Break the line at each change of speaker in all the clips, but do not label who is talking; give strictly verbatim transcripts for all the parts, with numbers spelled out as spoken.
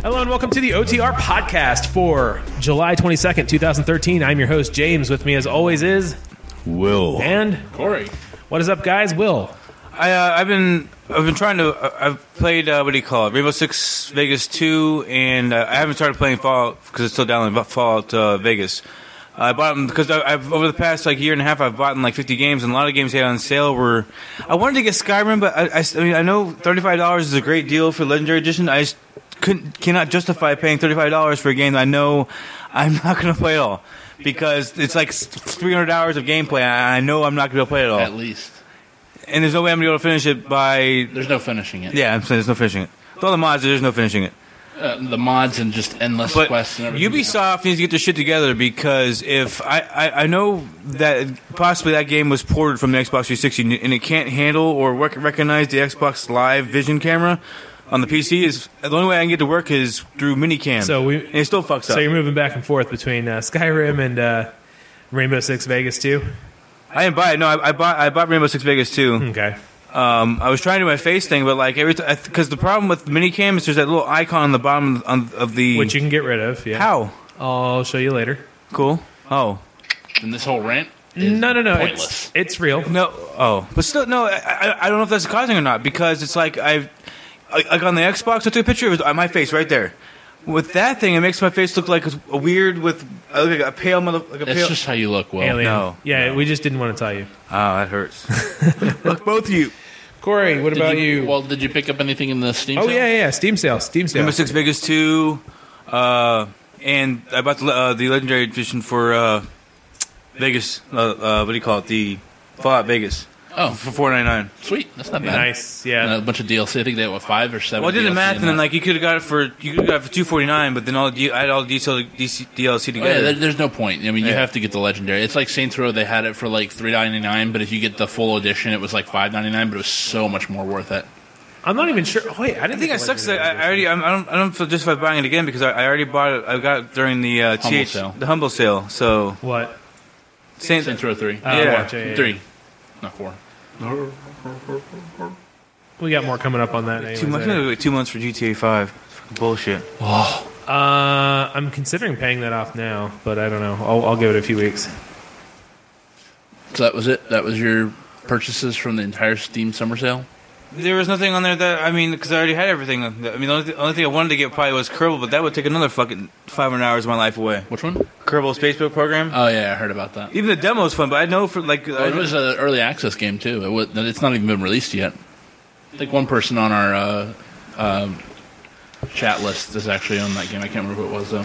Hello and welcome to the O T R podcast for July twenty-second, twenty thirteen. I'm your host, James. With me, as always, is
Will
and
Corey.
What is up, guys? Will.
I uh, I've been I've been trying to uh, I've played uh, what do you call it Rainbow Six Vegas two, and uh, I haven't started playing Fallout because it's still downloading Fallout uh, Vegas. I bought them because I've over the past like year and a half I've bought like fifty games, and a lot of games they had on sale were. I wanted to get Skyrim, but I, I, I mean I know thirty-five dollars is a great deal for Legendary Edition. I just couldn't cannot justify paying thirty-five dollars for a game that I know I'm not going to play at all, because it's like three hundred hours of gameplay. I know I'm not going to play it at all.
At least.
And there's no way I'm going to be able to finish it by...
There's no finishing it.
Yeah, I'm saying there's no finishing it. With all the mods, there's no finishing it.
Uh, the mods and just endless
But
quests and everything.
Ubisoft needs to get their shit together, because if... I, I, I know that possibly that game was ported from the Xbox three sixty, and it can't handle or rec- recognize the Xbox Live Vision camera on the P C. Is the only way I can get to work is through minicam.
So we,
and it still fucks
so
up.
So you're moving back and forth between uh, Skyrim and uh, Rainbow Six Vegas two?
I didn't buy it. No, I, I bought I bought Rainbow Six Vegas two.
Okay.
Um, I was trying to do my face thing, but like every time, because the problem with minicam is there's that little icon on the bottom of, of the...
Which you can get rid of, yeah.
How?
I'll show you later.
Cool. Oh.
And this whole rant is
No, no, no.
pointless.
It's, it's real.
No. Oh. But still, no, I, I, I don't know if that's causing or not, because it's like I've... Like on the Xbox, I took a picture, it was on my face right there. With that thing, it makes my face look like a weird with... I look like a pale mother... Like a
That's
pale,
just how you look, Will.
Alien.
No,
Yeah,
no.
we just didn't want to tell you.
Oh, that hurts. Look, both of you.
Corey, what
Did
about you?
Well, did you pick up anything in the Steam
Oh,
sale?
yeah, yeah, yeah. Steam sale. Steam sale.
Rainbow Six Vegas two, uh, and I bought the, uh, the Legendary Edition for uh, Vegas. Uh, uh, what do you call it? The Fallout Vegas.
Oh.
For four ninety-nine.
Sweet. That's not bad.
Nice, yeah.
And a bunch of D L C. I think they had, what, five or seven
Well, I did
D L C
the math,
in
and then
that.
like you could have got it for you could have got it for two forty-nine, but then all the, I had all the D L C
Oh, yeah,
together.
there, there's no point. I mean, you
Yeah.
have to get the Legendary. It's like Saints Row. They had it for like three ninety-nine, but if you get the full edition, it was like five ninety-nine, but it was so much more worth it.
I'm not even sure. Oh, wait, I
I
didn't
think I suck. 'Cause I, I already. I'm, I don't. I don't feel justified buying it again because I, I already bought it. I got it during the uh,
Humble
T H
sale.
the humble sale. So
What?
Saints,
Saints Row three.
Uh,
Yeah.
watch it, yeah, yeah.
Three. Not four.
We got more coming up on that. anyways
two months.
later.
Wait, two months for G T A five. Fucking bullshit.
Uh, I'm considering paying that off now, but I don't know. I'll, I'll give it a few weeks.
So that was it? That was your purchases from the entire Steam summer sale?
There was nothing on there that I mean, because I already had everything. I mean, the only, th- only thing I wanted to get probably was Kerbal, but that would take another fucking five hundred hours of my life away.
Which one?
Kerbal Space Boat Program.
Oh, yeah, I heard about that.
Even the demo is fun, but I know for like
Oh, it was an early access game, too. It was, it's not even been released yet. I think one person on our uh, um, chat list is actually on that game. I can't remember who it was, though.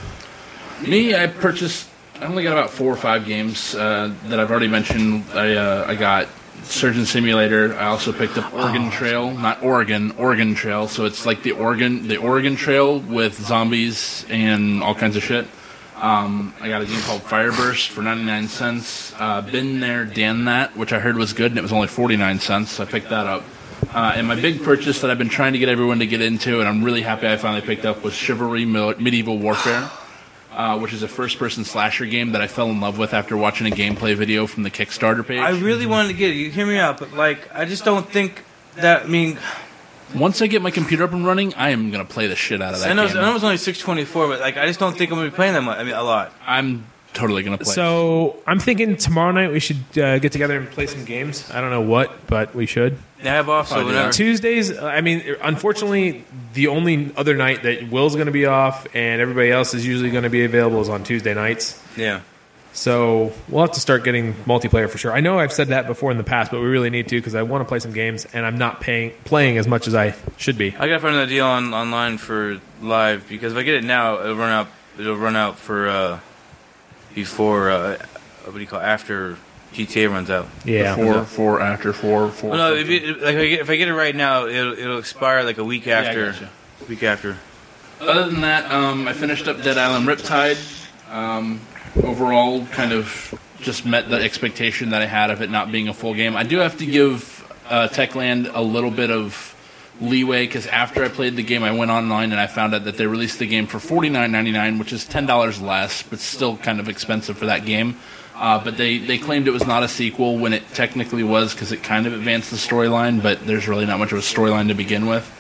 Me, I purchased... I only got about four or five games uh, that I've already mentioned. I, uh, I got Surgeon Simulator. I also picked up Oregon Trail. Not Oregon, Oregon Trail. So it's like the Oregon, the Oregon Trail with zombies and all kinds of shit. Um, I got a game called Fireburst for ninety-nine cents. Uh, Been There, Dan That, which I heard was good, and it was only forty-nine cents, so I picked that up. Uh, and my big purchase that I've been trying to get everyone to get into, and I'm really happy I finally picked up, was Chivalry Medieval Warfare, uh, which is a first-person slasher game that I fell in love with after watching a gameplay video from the Kickstarter page.
I really wanted to get it. You hear me out, but like I just don't think that. I mean,
Once I get my computer up and running, I am going to play the shit out of that
I know,
game.
I know it's only six twenty-four, but like I just don't think I'm gonna be playing that much. I mean, a lot.
I'm totally going to play.
So I'm thinking tomorrow night we should uh, get together and play some games. I don't know what, but we should.
They have off, so
Probably
whatever.
not.
Tuesdays, uh, I mean, unfortunately, the only other night that Will's going to be off and everybody else is usually going to be available is on Tuesday nights.
Yeah.
So we'll have to start getting multiplayer for sure. I know I've said that before in the past, but we really need to because I want to play some games and I'm not paying playing as much as I should be.
I gotta find another deal on online for live because if I get it now, it'll run out. It'll run out for uh, before uh, what do you call it? After G T A runs out.
Yeah.
Four, four after four, four.
Well, no, if, it, like if I, get, if I get it right now, it'll, it'll expire like a week
Yeah, I
after.
gotcha.
Week after.
Other than that, um, I finished up Dead Island Riptide. Um, overall, kind of just met the expectation that I had of it not being a full game. I do have to give uh, Techland a little bit of leeway because after I played the game, I went online and I found out that they released the game for forty-nine ninety-nine, which is ten dollars less, but still kind of expensive for that game. Uh, but they, they claimed it was not a sequel when it technically was because it kind of advanced the storyline, but there's really not much of a storyline to begin with.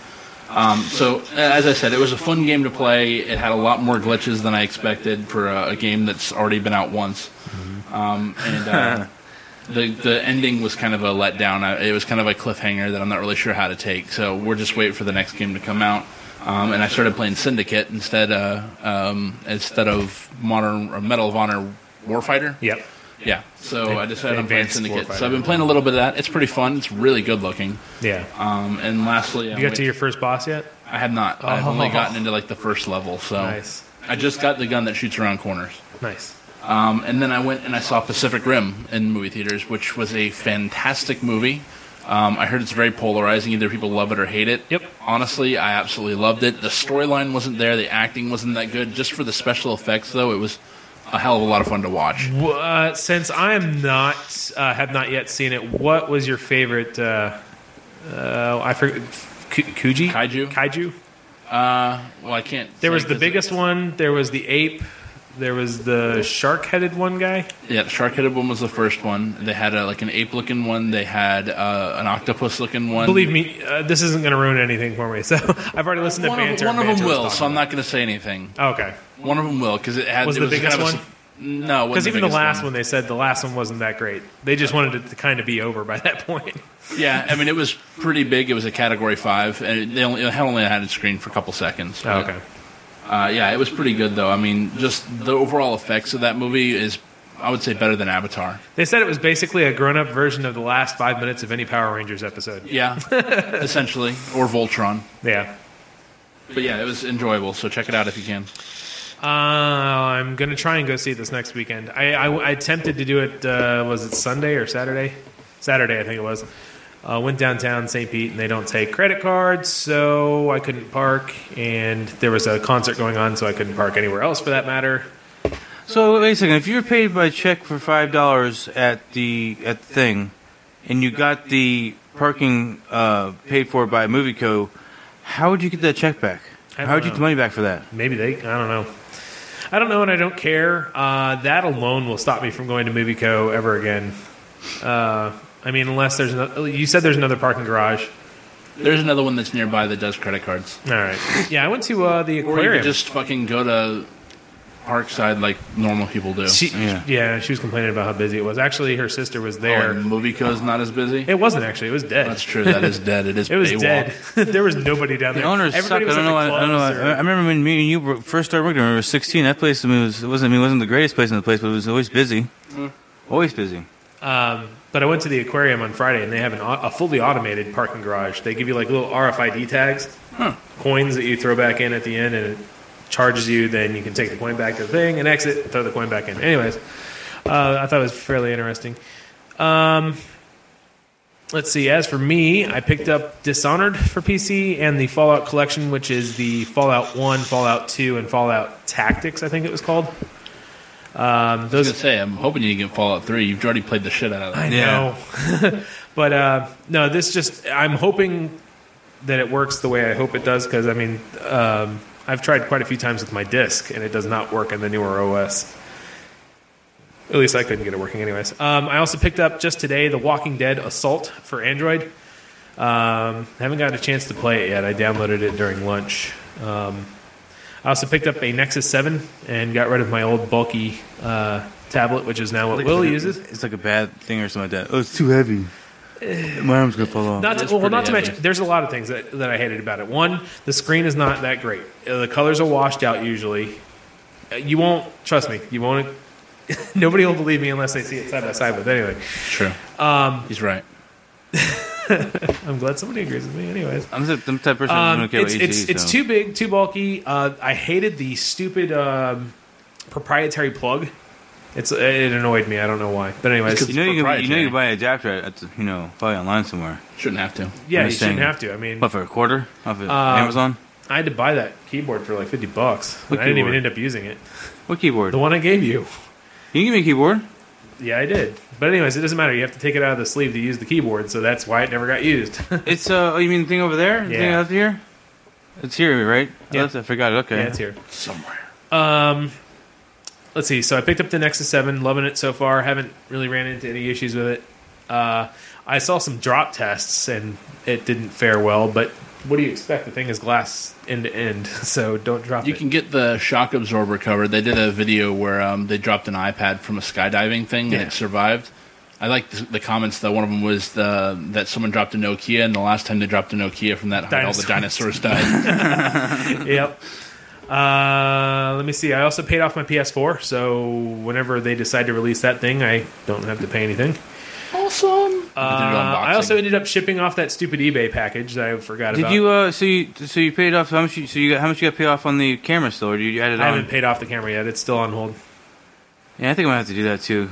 Um, so, as I said, it was a fun game to play. It had a lot more glitches than I expected for a, a game that's already been out once. Um, and uh, the the ending was kind of a letdown. I, it was kind of a cliffhanger that I'm not really sure how to take. So we're just waiting for the next game to come out. Um, and I started playing Syndicate instead uh, um, instead of Modern or Medal of Honor Warfighter.
Yep.
Yeah, so
The-
I decided
the
I'm playing
advanced
Syndicate.
Warfighter.
So I've been playing a little bit of that. It's pretty fun. It's really good looking.
Yeah.
Um, and lastly, I,
You got
went-
to your first boss yet?
I have not. I've
Oh.
only gotten into like the first level. So
Nice.
I just got the gun that shoots around corners.
Nice.
Um, and then I went and I saw Pacific Rim in movie theaters, which was a fantastic movie. Um, I heard it's very polarizing. Either people love it or hate it.
Yep.
Honestly, I absolutely loved it. The storyline wasn't there. The acting wasn't that good. Just for the special effects, though, it was a hell of a lot of fun to watch.
Well, Uh, since I am not, uh, have not yet seen it, what was your favorite? Uh, uh, I forget. Ku- Kuji?
Kaiju?
Kaiju?
Uh, well, I can't.
There
say
was the
'cause
biggest one. There was the ape. There was the shark-headed one guy.
Yeah, the shark-headed one was the first one. They had a, like an ape-looking one. They had uh, an octopus-looking one.
Believe me, uh, this isn't going to ruin anything for me. So I've already listened to
one
banter.
of, one of
Banter
them
was
will,
talking
so I'm
about
not going to say anything.
it. Okay.
One of them will, because it had.
Was
it
the
was
biggest
kind of a
one?
s- No,
Because even the last one. they said the last one wasn't that great. They just wanted it to kind of be over by that point.
Yeah, I mean it was pretty big. It was a Category Five, and they only, it only had it screened for a couple seconds.
Oh, okay.
Uh, yeah, it was pretty good though. I mean, just the overall effects of that movie is, I would say, better than Avatar.
They said it was basically a grown-up version of the last five minutes of any Power Rangers episode.
Yeah, essentially, or Voltron.
Yeah.
But yeah, it was enjoyable. So check it out if you can.
Uh, I'm going to try and go see it this next weekend. I, I, I attempted to do it, uh, was it Sunday or Saturday? Saturday, I think it was. Uh, went downtown Saint Pete, and they don't take credit cards, so I couldn't park. And there was a concert going on, so I couldn't park anywhere else for that matter.
So wait a second. If you were paid by check for five dollars at the at the thing, and you got the parking uh, paid for by Movieco, how would you get that check back?
I don't
How would you
know.
get the money back for that?
Maybe they, I don't know. I don't know, and I don't care. Uh, that alone will stop me from going to Movieco ever again. Uh, I mean, unless there's no, you said there's another parking garage.
There's another one that's nearby that does credit cards.
All right. Yeah, I went to uh, the
Or you
aquarium.
could just fucking go to Parkside like normal people do.
She,
Yeah.
yeah. she was complaining about how busy it was. Actually, her sister was
Oh,
there.
and Movieco's not as busy.
It wasn't actually. It was dead.
That's true. That is dead. It is.
It was
Baywalk.
dead. There was nobody down
The
there.
owners suck. I
Everybody was
don't
at
know.
the
I, I don't know.
clubs
I,
or-
I remember when me and you were- first started working. I was sixteen. That place, I mean, was, it wasn't. I mean, it wasn't the greatest place in the place, but it was always busy. Always busy.
Um, but I went to the aquarium on Friday, and they have an, au- a fully automated parking garage. They give you like little R F I D tags,
Huh.
coins that you throw back in at the end, and it charges you. Then you can take the coin back to the thing and exit, throw the coin back in. Anyways, uh, I thought it was fairly interesting. Um, let's see. As for me, I picked up Dishonored for P C and the Fallout Collection, which is the Fallout one, Fallout two, and Fallout Tactics, I think it was called. Um,
I was
those
gonna say, I'm hoping you get Fallout Three. You've already played the shit out of that.
I
Yeah.
know. But uh, no, this just, I'm hoping that it works the way I hope it does, because, I mean, um, I've tried quite a few times with my disc, and it does not work in the newer O S. At least I couldn't get it working anyways. Um, I also picked up just today The Walking Dead Assault for Android. Um, haven't got a chance to play it yet. I downloaded it during lunch. Um, I also picked up a Nexus seven and got rid of my old bulky uh, tablet, which is now what Will uses.
It's like a bad thing or something like that. Oh, it's too heavy. My arm's gonna fall off.
Not to,
It's
well,
pretty
not to
heavy.
mention, there's a lot of things that, that I hated about it. One, the screen is not that great. Uh, The colors are washed out usually. Uh, You won't, trust me, you won't, nobody will believe me unless they see it side by side. But anyway,
True.
um,
He's right.
I'm glad somebody agrees with me. Anyways,
I'm the, I'm the type of person who's
um,
gonna care
it's,
about
it's,
A C.
it's
so.
too big, too bulky. Uh, I hated the stupid um, proprietary plug. It's It annoyed me. I don't know why. But anyways,
It's
You know you can you know you
proprietary.
can buy an adapter at the, you know probably online somewhere.
Shouldn't have to.
yeah,
I'm
you
just
shouldn't
saying.
have to. I mean,
What for a quarter off of
Uh,
Amazon?
I had to buy that keyboard for like fifty bucks.
What
And I didn't even
keyboard?
end up using it.
What keyboard?
The one I gave you.
You can give me a keyboard.
Yeah, I did. But anyways, it doesn't matter. You have to take it out of the sleeve to use the keyboard, so that's why it never got used.
It's uh oh you mean the thing over there? The thing
Yeah.
out here? It's here, right?
Yeah.
Oh, that's, I forgot. Okay.
Yeah, it's here.
Somewhere.
Um, let's see. So I picked up the Nexus seven, loving it so far. Haven't really ran into any issues with it. Uh, I saw some drop tests, and it didn't fare well. But what do you expect? The thing is glass end to end, so don't drop
You
it.
can get the shock absorber cover. They did a video where um, they dropped an iPad from a skydiving thing
Yeah.
and it survived. I like the, the comments though. One of them was the, that someone dropped a Nokia, and the last time they dropped a Nokia from that height, all the dinosaurs died.
Yep. Uh, let me see. I also paid off my P S four, so whenever they decide to release that thing, I don't have to pay anything.
Awesome.
Uh, I also ended up shipping off that stupid eBay package that I forgot
Did
about.
you? Uh, so you so you paid off how much? You, so you got how much you got paid off on the camera still, or did you add it
I
on?
haven't paid off the camera yet. It's still on hold.
Yeah, I think I'm gonna have to do that too.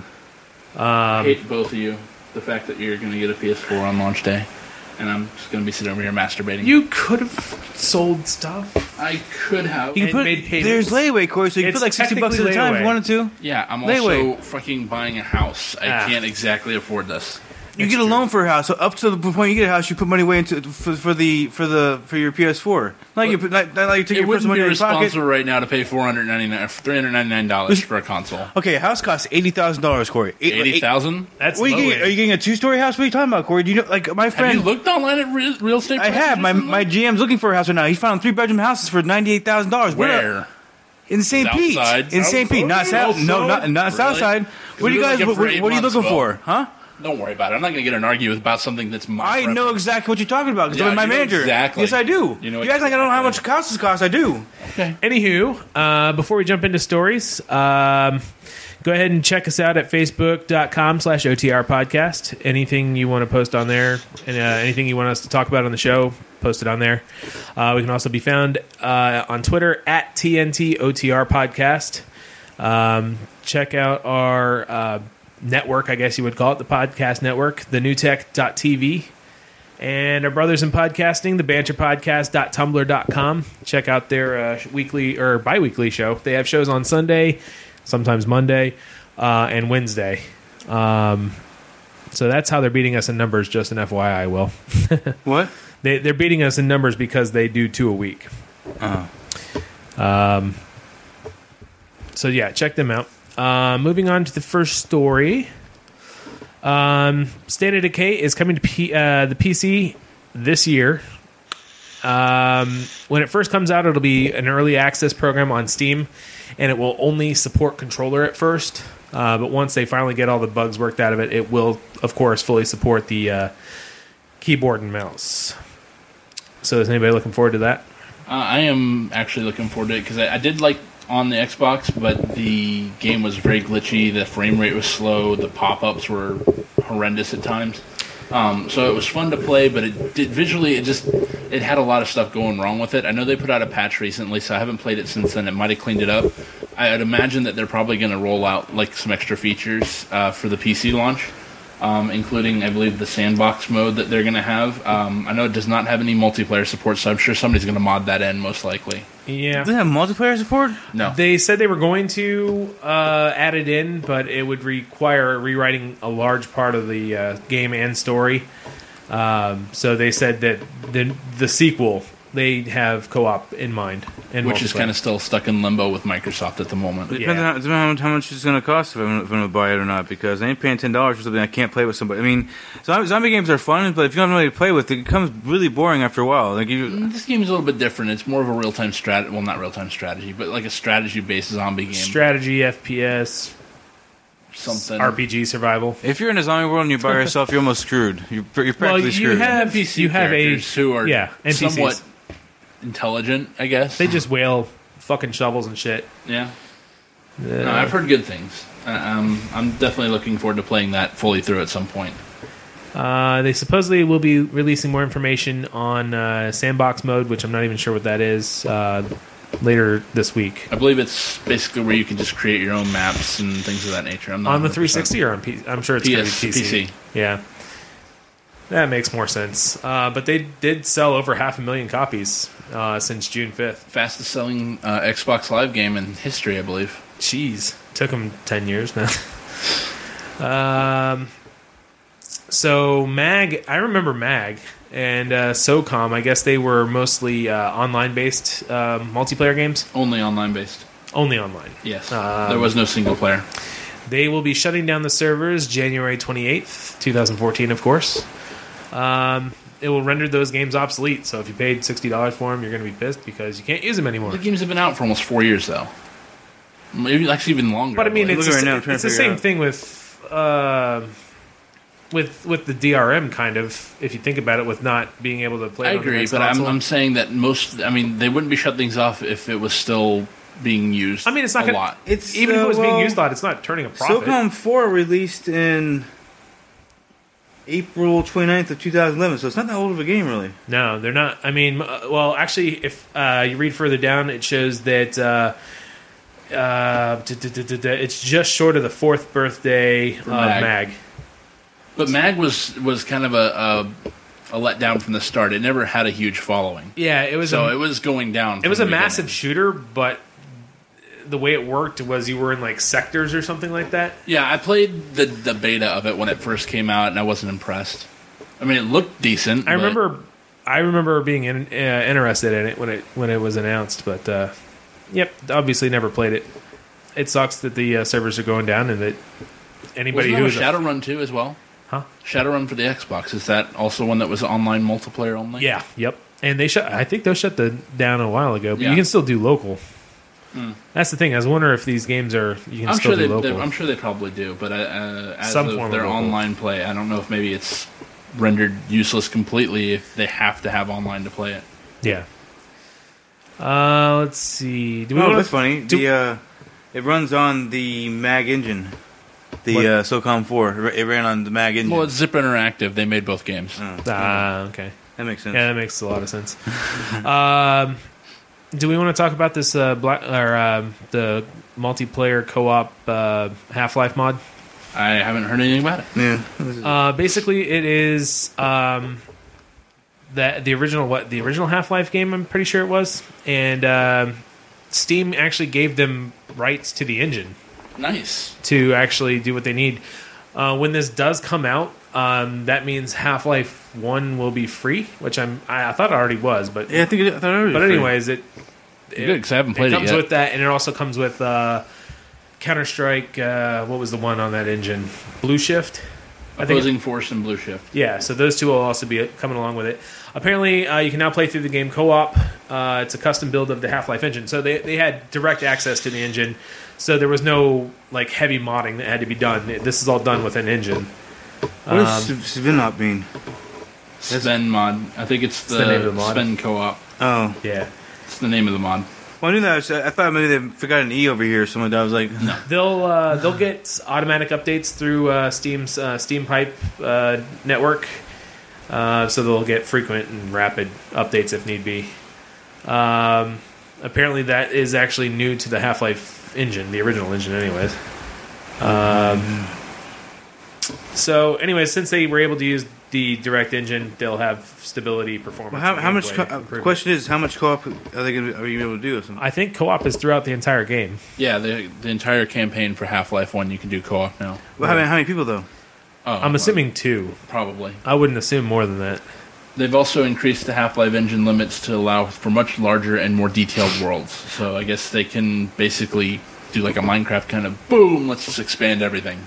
I
Um,
hate both of you. The fact that you're going to get a P S four on launch day, and I'm just going to be sitting over here masturbating.
you could have sold stuff.
I could have.
You
And
can put
made payments.
there's layaway, Corey, so you can
It's
put like sixty bucks at a
technically
time if
layaway.
you wanted to.
Yeah, I'm
Layaway.
also fucking buying a house. I
Ah.
can't exactly afford this.
You get a loan for a house, so up to the point you get a house, you put money away into for, for the for the for your P S four. Not like you put not, not like you take
It
your
wouldn't
personal
be
money out of your pocket.
responsible right now to pay four hundred ninety-nine, three hundred ninety-nine dollars for a console.
Okay, a house costs eighty thousand dollars, Corey. Eight-
Eighty thousand.
That's
What are you
low
getting?
end.
Are you getting a two story house? What are you talking about, Corey? Do you know? Like my
Have
friend,
you looked online at real, real estate?
I
prices
have my
recently?
my G M's looking for a house right now. He found three bedroom houses for ninety eight thousand dollars.
Where?
In Saint
South
Pete.
side?
In Saint Pete, not south. No, not not
Really?
south side.
'Cause
What are you
we
guys?
look
What,
for
what,
eight
what are you
months
looking
ago.
for? Huh?
Don't worry about it. I'm not going to get an argument about something that's my.
I know
preference.
exactly what you're talking about because
Yeah,
I'm my
you know
manager.
exactly.
Yes, I do.
You know
you act like I don't know how much
exactly.
houses cost. I do.
Anywho, uh, before we jump into stories, um, go ahead and check us out at facebook.com slash OTR podcast. Anything you want to post on there, and uh, anything you want us to talk about on the show, post it on there. Uh, we can also be found uh, on Twitter at T N T O T R podcast. Um, check out our uh, network, I guess you would call it, the podcast network, the new tech dot t v. And our brothers in podcasting, the banter podcast dot tumblr dot com. Check out their uh, weekly or bi-weekly show. They have shows on Sunday, sometimes Monday, uh, and Wednesday. Um, so that's how they're beating us in numbers, just an F Y I, Will.
What?
They, they're beating us in numbers because they do two a week.
Uh,
Um, so, yeah, check them out. Uh, moving on to the first story. Um, State of Decay is coming to P, uh, the P C this year. Um, when it first comes out, it'll be an early access program on Steam, and it will only support controller at first. Uh, but once they finally get all the bugs worked out of it, it will, of course, fully support the uh, keyboard and mouse. So is anybody looking forward to that?
Uh, I am actually looking forward to it because I, I did like on the Xbox, but the game was very glitchy. The frame rate was slow. The pop-ups were horrendous at times. Um, so it was fun to play, but it did visually. It just it had a lot of stuff going wrong with it. I know they put out a patch recently, so I haven't played it since then. It might have cleaned it up. I'd imagine that they're probably going to roll out like some extra features uh, for the P C launch. Um, including, I believe, the sandbox mode that they're going to have. Um, I know it does not have any multiplayer support, so I'm sure somebody's going to mod that in, most likely.
Yeah.
does it have multiplayer support?
No.
They said they were going to uh, add it in, but it would require rewriting a large part of the uh, game and story. Um, so they said that the the sequel they have co-op in mind, and
Which is
multiplayer.
kind of still stuck in limbo with Microsoft at the moment.
It depends
Yeah.
on how, depends on how much, how much it's going to cost if I'm, if I'm going to buy it or not, because I ain't paying ten dollars for something I can't play with somebody. I mean, zombie, zombie games are fun, but if you don't know how to play with it, it becomes really boring after a while. Like you,
This game is a little bit different. It's more of a real-time strategy. Well, not real-time strategy, but like a strategy-based zombie game.
strategy, F P S,
Something.
R P G, survival.
if you're in a zombie world and you're by yourself, you're almost screwed. You're, you're practically
you
screwed.
have-
N P C
you have a-
characters who are
yeah, N P Cs.
somewhat intelligent, I guess.
They just whale fucking shovels and shit.
yeah.
Uh,
No, I've heard good things. Uh, um, I'm definitely looking forward to playing that fully through at some point.
Uh, they supposedly will be releasing more information on uh, sandbox mode, which I'm not even sure what that is, uh, later this week.
I believe it's basically where you can just create your own maps and things of that nature. I'm not
On the
one hundred
three
percent
sixty or on P C? I'm sure it's
P
going
S,
to be P C.
P C.
Yeah. That makes more sense. Uh, but they did sell over half a million copies uh, since June fifth.
Fastest selling uh, Xbox Live game in history, I believe.
Jeez. Took them ten years now. um, so MAG, I remember MAG and uh, SOCOM. I guess they were mostly uh, online-based uh, multiplayer games.
Only online based.
Only online.
Yes.
Um,
there was no single player.
They will be shutting down the servers January twenty-eighth, twenty fourteen, of course. Um, it will render those games obsolete. So if you paid sixty dollars for them, you're going to be pissed because you can't use them anymore.
The games have been out for almost four years, though. Maybe actually even longer.
But I mean, it's,
Look
a,
right now, I'm trying
it's
to
the
figure
same
out.
thing with uh, with with the D R M kind of. If you think about it, with not being able to play.
I
it on the
agree,
next
but I'm,
console.
I'm saying that most. I mean, they wouldn't be shut things off if it was still being used.
I mean, it's not
a
gonna,
lot.
It's,
even if
uh,
it was
well,
being used a lot, it's not turning a profit.
SOCOM four released in April twenty-ninth of two thousand eleven, so it's not that old of a game, really.
No, they're not. I mean, uh, well, actually, if uh, you read further down, it shows that uh, uh, d- d- d- d- d- it's just short of the fourth birthday of
Mag.
Mag.
But Mag was was kind of a, a a letdown from the start. It never had a huge following,
Yeah, it was.
so
a,
it was going down.
it
from
was
the
a massive
beginning.
shooter, but the way it worked was you were in like sectors or something like that.
Yeah, I played the the beta of it when it first came out, and I wasn't impressed. I mean, it looked decent.
I
but-
remember, I remember being in, uh, interested in it when it when it was announced, but uh, yep, obviously never played it. It sucks that the uh, servers are going down and that anybody
Wasn't
who's
there
a-
a Shadowrun too as well?
Huh?
Shadowrun for the Xbox, is that also one that was online multiplayer only?
Yeah, yep. And they shut. I think they shut the down a while ago, but
Yeah.
you can still do local.
Hmm.
That's the thing. I was wondering if these games are you can
I'm
still
sure
do
they,
local.
they. I'm sure they probably do, but uh, uh, as
Some
of
form of
their
local.
online play, I don't know if maybe it's rendered useless completely if they have to have online to play it.
Yeah. Uh, let's see. Do we
Oh,
want
that's funny.
do-
the uh, it runs on the Mag engine. The
What?
uh, SOCOM four. It ra- It ran on the Mag engine.
Well, it's Zipper Interactive. They made both games.
Oh,
Ah, okay.
that makes sense.
Yeah, that makes a lot of sense. um, do we want to talk about this uh, black or um, the multiplayer co-op uh, Half-Life mod?
I haven't heard anything about it.
Yeah. This is-
Uh, basically, it is um, that the original what the original Half-Life game. I'm pretty sure it was, and um Steam actually gave them rights to the engine
Nice.
to actually do what they need. Uh, when this does come out, um, that means Half-Life One will be free, which I'm I, I thought it already was, but
yeah, I think it, I thought it was
but
free.
anyways, it
Good, because I haven't played
it
it,
comes
yet.
with that, and it also comes with uh, Counter Strike. Uh, what was the one on that engine? Blue Shift. I think.
Opposing Force and Blue Shift.
Yeah, so those two will also be coming along with it. Apparently, uh, you can now play through the game co-op. Uh, it's a custom build of the Half-Life engine, so they they had direct access to the engine. So there was no like heavy modding that had to be done. This is all done with an engine.
What does
Um,
Svinop mean?
Sven mod. I think it's the,
the name of the mod.
Sven co-op.
Oh.
Yeah,
It's the name of the mod.
Well, I knew that. Was, I thought maybe they forgot an E over here or something. I was like, no.
they'll uh, they'll get automatic updates through uh, Steam's uh, Steam Pipe uh, network, uh, so they'll get frequent and rapid updates if need be. Um, apparently, that is actually new to the Half-Life engine, the original engine, anyways. Um, so, anyways, since they were able to use the direct engine, they'll have stability, performance.
Well, how,
and
how much?
gameplay
Co- uh,
improvement.
question is, how much co-op are they going to are you able to do? Or something?
I think co-op is throughout the entire game.
Yeah, the the entire campaign for Half-Life One you can do co-op now.
Well, how, many, how many people though?
Oh,
I'm assuming two.
probably.
I wouldn't assume more than that.
They've also increased the Half-Life engine limits to allow for much larger and more detailed worlds. So I guess they can basically do like a Minecraft kind of boom. Let's just expand everything.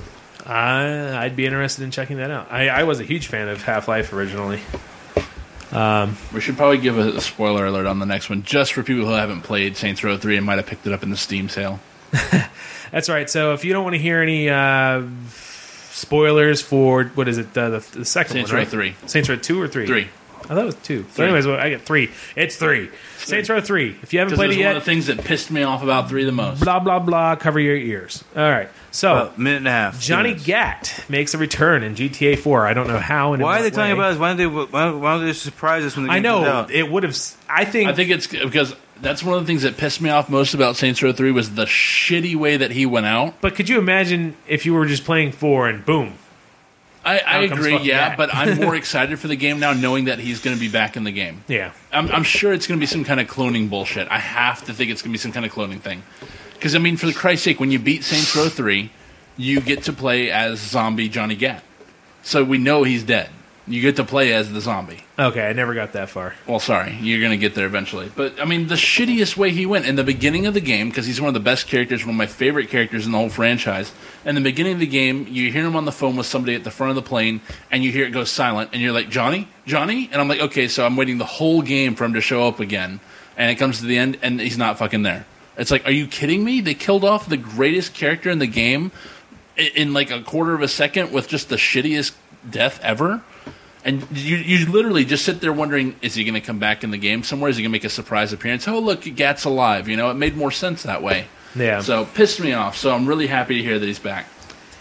I, I'd be interested in checking that out. I, I was a huge fan of Half-Life originally. Um,
We should probably give a, a spoiler alert on the next one, just for people who haven't played Saints Row three and might have picked it up in the Steam sale.
that's right. So if you don't want to hear any uh, spoilers for, what is it, uh, the, the second
Saints
one,
Row
right?
three.
Saints Row two or three?
Three.
I thought it was two. So
Three.
anyways, well, I get three. It's three. Saints Row three. If you haven't
Because it
played
was
it
one
yet,
of the things that pissed me off about three the most.
blah, blah, blah, cover your ears. All right. So
About a minute and a half.
Johnny
two minutes.
Gat makes a return in G T A four. I don't know how and in
Why are
what
they talking
way.
about this? Why don't they? Why, why don't they surprise us when the
I
game comes
know.
out?
It would have... I think...
I think it's because that's one of the things that pissed me off most about Saints Row three was the shitty way that he went out.
But could you imagine if you were just playing four and boom?
I, I
Out comes
agree,
fucking
yeah,
Gat.
but I'm more excited for the game now knowing that he's going to be back in the game.
Yeah.
I'm, I'm sure it's going to be some kind of cloning bullshit. I have to think it's going to be some kind of cloning thing. Because, I mean, for the Christ's sake, when you beat Saints Row three, you get to play as zombie Johnny Gat. So we know he's dead. You get to play as the zombie.
Okay, I never got that far.
Well, sorry, you're going to get there eventually. But, I mean, the shittiest way he went in the beginning of the game, because he's one of the best characters, one of my favorite characters in the whole franchise. In the beginning of the game, you hear him on the phone with somebody at the front of the plane, and you hear it go silent, and you're like, Johnny? Johnny? And I'm like, okay, so I'm waiting the whole game for him to show up again. And it comes to the end, and he's not fucking there. It's like, are you kidding me? They killed off the greatest character in the game in, in like a quarter of a second with just the shittiest death ever? And you you literally just sit there wondering, is he going to come back in the game somewhere? Is he going to make a surprise appearance? Oh, look, Gat's alive. You know, it made more sense that way.
Yeah.
So, pissed me off. So, I'm really happy to hear that he's back.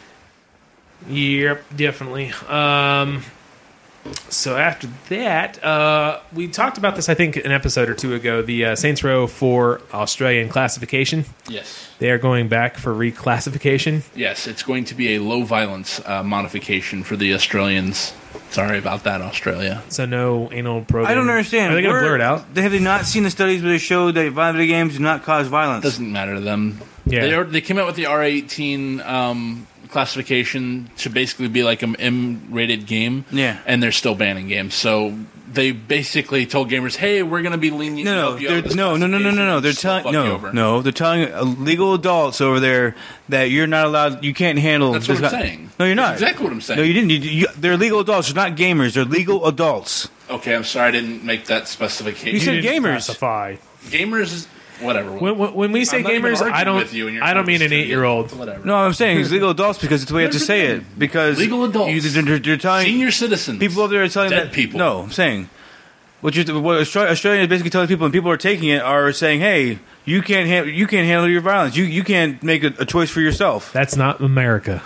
Yep, definitely. Um, so, after that, uh, we talked about this, I think, an episode or two ago, the uh, Saints Row four Australian classification.
Yes.
They are going back for reclassification.
Yes, it's going to be a low violence uh, modification for the Australians. Sorry about that, Australia.
So no anal probing.
I don't understand.
Are they going to
Where-
blur it out?
They have they not seen the studies where they show that violent video games do not cause violence?
Doesn't matter to them.
Yeah.
They, are, they came out with the R eighteen um, classification to basically be like an M-rated game.
Yeah.
And they're still banning games. So they basically told gamers, hey, we're going to be lenient.
No,
to
no,
help you out
they're,
with this
no, no, no, no, no, no. They're
classification, so
telling
fuck you
no,
over.
no. They're telling uh, legal adults over there that you're not allowed. You can't handle.
That's
this
what I'm
guy-
saying.
No, you're
That's
not.
exactly what I'm saying.
No, you didn't. You, you, they're legal adults. They're not gamers. They're legal adults.
Okay, I'm sorry I didn't make that specification.
You said
didn't
gamers.
classify.
Gamers is whatever.
When, when, when we say
I'm not even
gamers, I
arguing
don't.
with you and you're
I don't mean an
just
eight-year-old.
Whatever.
No, I'm saying it's legal adults because it's the way I have to say it. Because
Legal adults.
You, they're, they're telling
Senior citizens.
people over there are telling
Dead
that
people.
No, I'm saying what you're what Austra- Australia is basically telling people, and people are taking it are saying, "Hey, you can't handle you can't handle your violence. You you can't make a, a choice for yourself."
That's not America.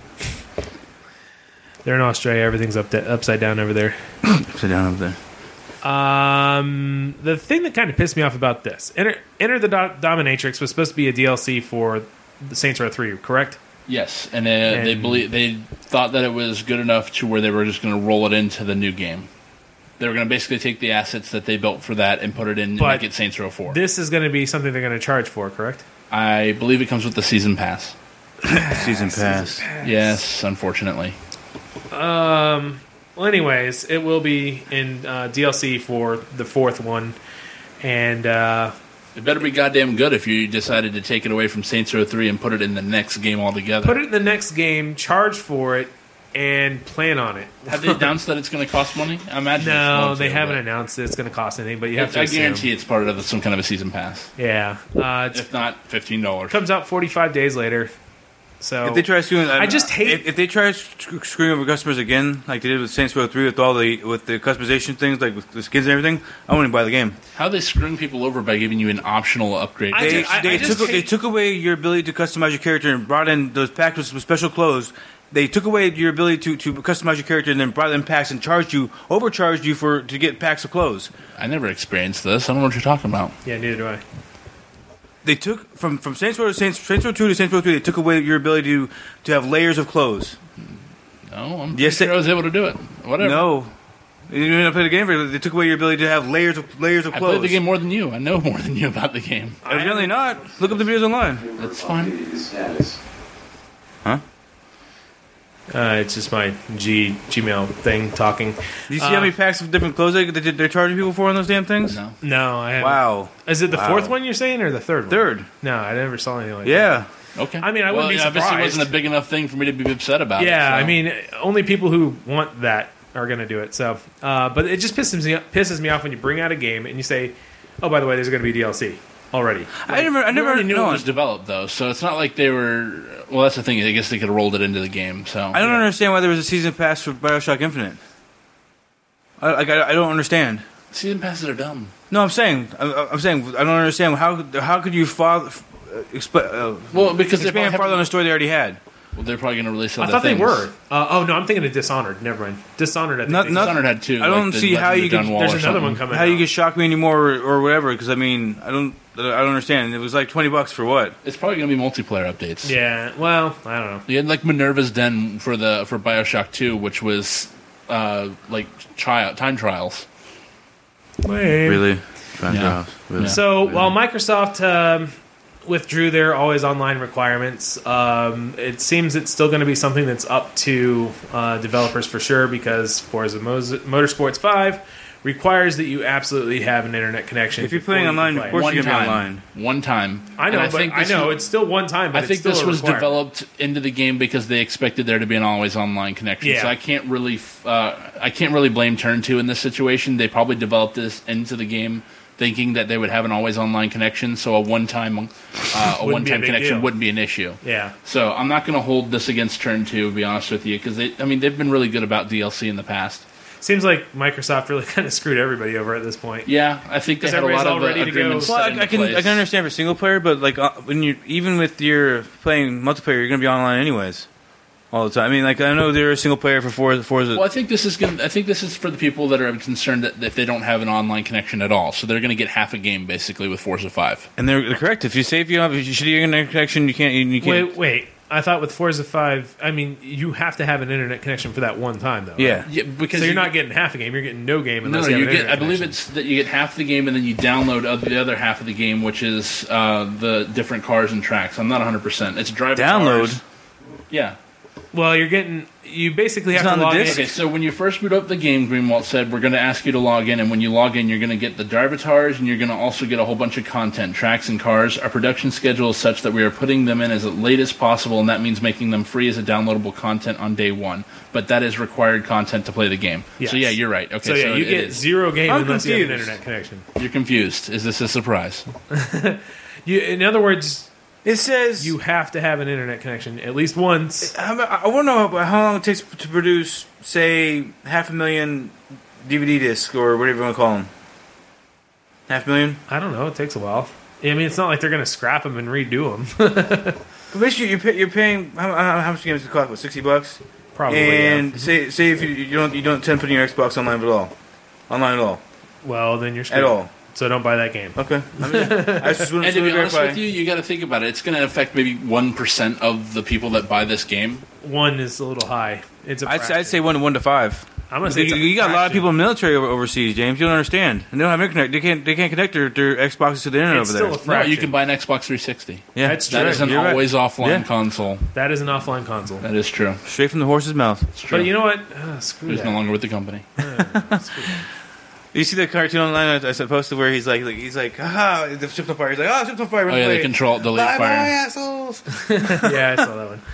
They're in Australia. Everything's up upside down over there.
Upside down over there.
Um, the thing that kind of pissed me off about this, Enter, Enter the Do- Dominatrix was supposed to be a D L C for the Saints Row three, correct?
Yes, and, uh, they
And-
believe they thought that it was good enough to where they were just going to roll it into the new game. They were going to basically take the assets that they built for that and put it in and
But
make it Saints Row four.
This is going to be something they're going to charge for, correct?
I believe it comes with the season pass.
Season pass.
Yes, unfortunately.
Um. Well, anyways, it will be in uh, D L C for the fourth one, and uh,
It better be goddamn good if you decided to take it away from Saints Row three and put it in the next game altogether.
put it in the next game, charge for it, and plan on it.
Have they announced that it's going to cost money? I imagine.
No,
it's
they
going to,
haven't
but
announced that it's going to cost anything, but you have to
I
assume.
guarantee it's part of some kind of a season pass.
Yeah, uh, it
If not, fifteen dollars.
comes out forty-five days later. So
If they try screwing,
I just hate-
if, if they try sc- screwing over customers again, like they did with Saints Row three, with all the with the customization things, like with the skins and everything. I wouldn't buy the game.
How are they screwing people over by giving you an optional upgrade?
I
They,
just- I-
they
I just
took they
hate-
took away your ability to customize your character and brought in those packs with some special clothes. They took away your ability to, to customize your character and then brought in packs and charged you, overcharged you for to get packs of clothes.
I never experienced this. I don't know what you're talking about.
yeah, neither do I.
They took from, from Saints Row to Saints, Saints Row two to Saints Row three. They took away your ability to, to have layers of clothes.
No, I'm
Yes,
pretty sure
they-
I was able to do it. Whatever.
No, you didn't even play the game. For They took away your ability to have layers of layers of
I
clothes.
played the game more than you. I know more than you about the game.
Evidently not. Look up the videos online.
That's fine.
Huh?
Uh, it's just my G Gmail thing talking.
Do you see
Uh,
how many packs of different clothes they, they, they're charging people for on those damn things?
No.
No, I haven't.
Wow.
Is it the
Wow.
fourth one you're saying, or the third one?
Third.
No, I never saw anything like
Yeah.
Okay.
I mean, I
well,
wouldn't be
it obviously
surprised.
wasn't a big enough thing for me to be upset about.
that. Yeah,
it, so.
I mean, only people who want that are going to do it. So, uh, but it just pisses me pisses me off when you bring out a game and you say, "Oh, by the way, there's going to be D L C already."
I never, I
We
never
already knew
no,
it was developed though, so it's not like they were. Well, that's the thing. I guess they could have rolled it into the game. So
I don't understand why there was a season pass for Bioshock Infinite. I, like, I, I don't understand.
season passes are dumb.
No, I'm saying, I, I'm saying, I don't understand how how could you father, uh, exp- uh,
Well, because they're
expand
probably,
farther on a story they already had?
well, they're probably going to release
I
other
thought
things.
they were. Uh, oh no, I'm thinking of Dishonored. Never mind. Dishonored. I think
Not-
they-
not-
Dishonored had two.
I don't
like the
see how
Legend
you
of
could-
Dunwall
there's
or
another one
something.
coming.
How
out.
you get shock me anymore or, or whatever? Because I mean, I don't, I don't understand. It was like twenty bucks for what?
It's probably going to be multiplayer updates.
Yeah. Well, I don't know.
You had like Minerva's Den for the for Bioshock two, which was uh, like tri- time trials.
Really?
Yeah.
Really?
So while Microsoft um, withdrew their always online requirements. Um, it seems it's still going to be something that's up to uh, developers for sure, because Forza Mos- Motorsports five requires that you absolutely have an internet connection.
If you're playing
before you
online,
can play.
of course
One
you're going to be
time.
online.
One time.
I know,
And
but I
this
know
was-
it's still one time. But
I think
it's still
this
a
was
requirement.
developed into the game because they expected there to be an always online connection.
Yeah.
So I can't really, f- uh, I can't really blame Turn Two in this situation. They probably developed this into the game thinking that they would have an always online connection. So a one time, uh, a
Wouldn't
one
be a
time
big
connection
deal.
wouldn't be an issue.
Yeah.
So I'm not going to hold this against Turn Two, to be honest with you, because they, I mean, they've been really good about D L C in the past.
Seems like Microsoft really kind of screwed everybody over at this point.
Yeah, I think they
'Cause
had a lot
everybody's
of
all
uh,
ready to go.
agreements.
Well,
set
I,
into
I can
place.
I can understand for single player, but like uh, when you even with your playing multiplayer, you're going to be online anyways, all the time. I mean, like I know there is single player for Forza. Forza.
Well, I think this is going. I think this is for the people that are concerned that if they don't have an online connection at all, so they're going to get half a game basically with Forza Five.
And they're, they're correct. If you say if you have a shitty internet connection, you can't. You, you can't.
Wait, wait. I thought with Forza five, I mean, you have to have an internet connection for that one time, though.
Yeah.
Right?
Yeah, because
So you're
you,
not getting half a game. You're getting no game
No,
unless
no,
you
you
have an
get. I
internet
believe
connection.
it's that you get half the game and then you download oth- the other half of the game, which is uh, the different cars and tracks. I'm not one hundred percent. It's driving
Download?
cars. Yeah.
Well, you're getting. You basically
It's
have to
not on
log
the
in.
disc.
Okay, so when you first boot up the game, Greenwald said we're going to ask you to log in, and when you log in, you're going to get the drivatars, and you're going to also get a whole bunch of content, tracks and cars. Our production schedule is such that we are putting them in as late as possible, and that means making them free as a downloadable content on day one. But that is required content to play the game.
Yes.
So yeah, you're right. Okay,
So yeah, you
it
get
is.
zero game
I'm
unless you have an
confused.
internet connection.
You're confused. Is this a surprise?
You, in other words,
It says
you have to have an internet connection at least once.
I, I want to know how, how long it takes to produce, say, half a million D V D discs or whatever you want to call them. Half a million.
I don't know. It takes a while. I mean, it's not like they're going to scrap them and redo them.
But basically, you're, pay, you're paying how, how, how much games it cost? What, sixty bucks?
Probably.
And
yeah.
say say if you, you don't you don't tend to put your Xbox online at all, online at all,
Well, then you're screwed.
at all.
So don't buy that game.
Okay. I, mean, I just want
And to
to
be honest
verify.
with you, you got to think about it. It's going to affect maybe one percent of the people that buy this game.
One is a little high. It's a
I'd,
fraction.
I'd say one to one to five.
I'm gonna say
You,
it's a
you got a lot of
fraction.
people in the military over, overseas, James. You don't understand. And they don't have internet. They can't. They can't connect their, their Xboxes to the internet
It's
over
still
there.
a
No,
fraction.
you can buy an Xbox three sixty.
Yeah,
That's
That
true.
is an
You're right.
always offline
Yeah.
console.
That is an offline console.
That is true.
straight from the horse's mouth.
It's true.
But you know what? Uh, screw
He's
that.
no longer with the company.
You see the cartoon online I I posted where he's like, like he's like, ah, the ship's on fire. He's like, ah, ship's on fire.
Oh yeah, the control delete
Bye bye,
fire.
assholes.
Yeah, I saw that one.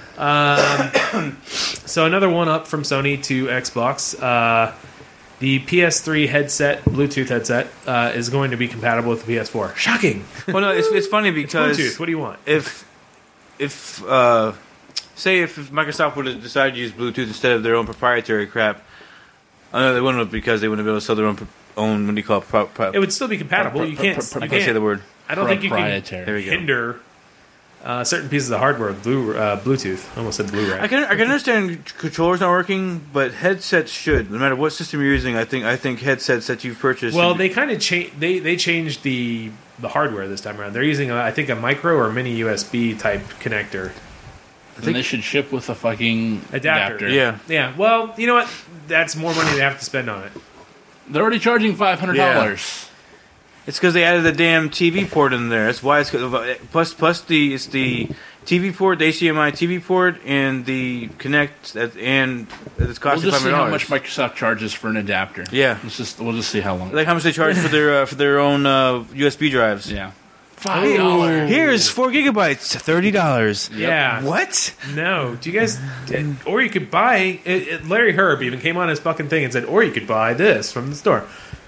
Um, so another one up from Sony to Xbox. Uh, the P S three headset, Bluetooth headset, uh, is going to be compatible with the P S four. Shocking!
Well, no, it's it's funny because
Bluetooth. What do you want?
if if uh, say if, if Microsoft would have decided to use Bluetooth instead of their own proprietary crap, I know they wouldn't have because they wouldn't be able to sell their own pro- own what do you call it? Pro, pro,
It would still be compatible. You can't.
I
You
can't say the
can't.
word.
I don't think you can
Proprietary.
There we go.
hinder uh, certain pieces of hardware with blue, uh, Bluetooth. I almost said Blu-ray.
I can I can understand controllers not working, but headsets should. No matter what system you're using, I think I think headsets that you've purchased.
Well,
should
they kind of changed. They they changed the the hardware this time around. They're using, a, I think, a micro or mini U S B type connector
And they should ship with a fucking
adapter.
adapter.
Yeah.
yeah. Well, you know what? That's more money they have to spend on it.
They're already charging five hundred dollars.
It's because they added the damn T V port in there. That's why it's plus plus the it's the T V port, the H D M I T V port, and the Connect, that- and it's
We'll
costing
just
five
see
hundred
how
dollars.
much Microsoft charges for an adapter.
Yeah.
Let's just we'll just see how long.
Like how much they charge for their uh, for their own uh, U S B drives.
yeah, five dollars.
Here's four gigabytes, thirty dollars.
Yeah.
What?
No. Do you guys? Or you could buy. It, it, Larry Herb even came on his fucking thing and said, or you could buy this from the store.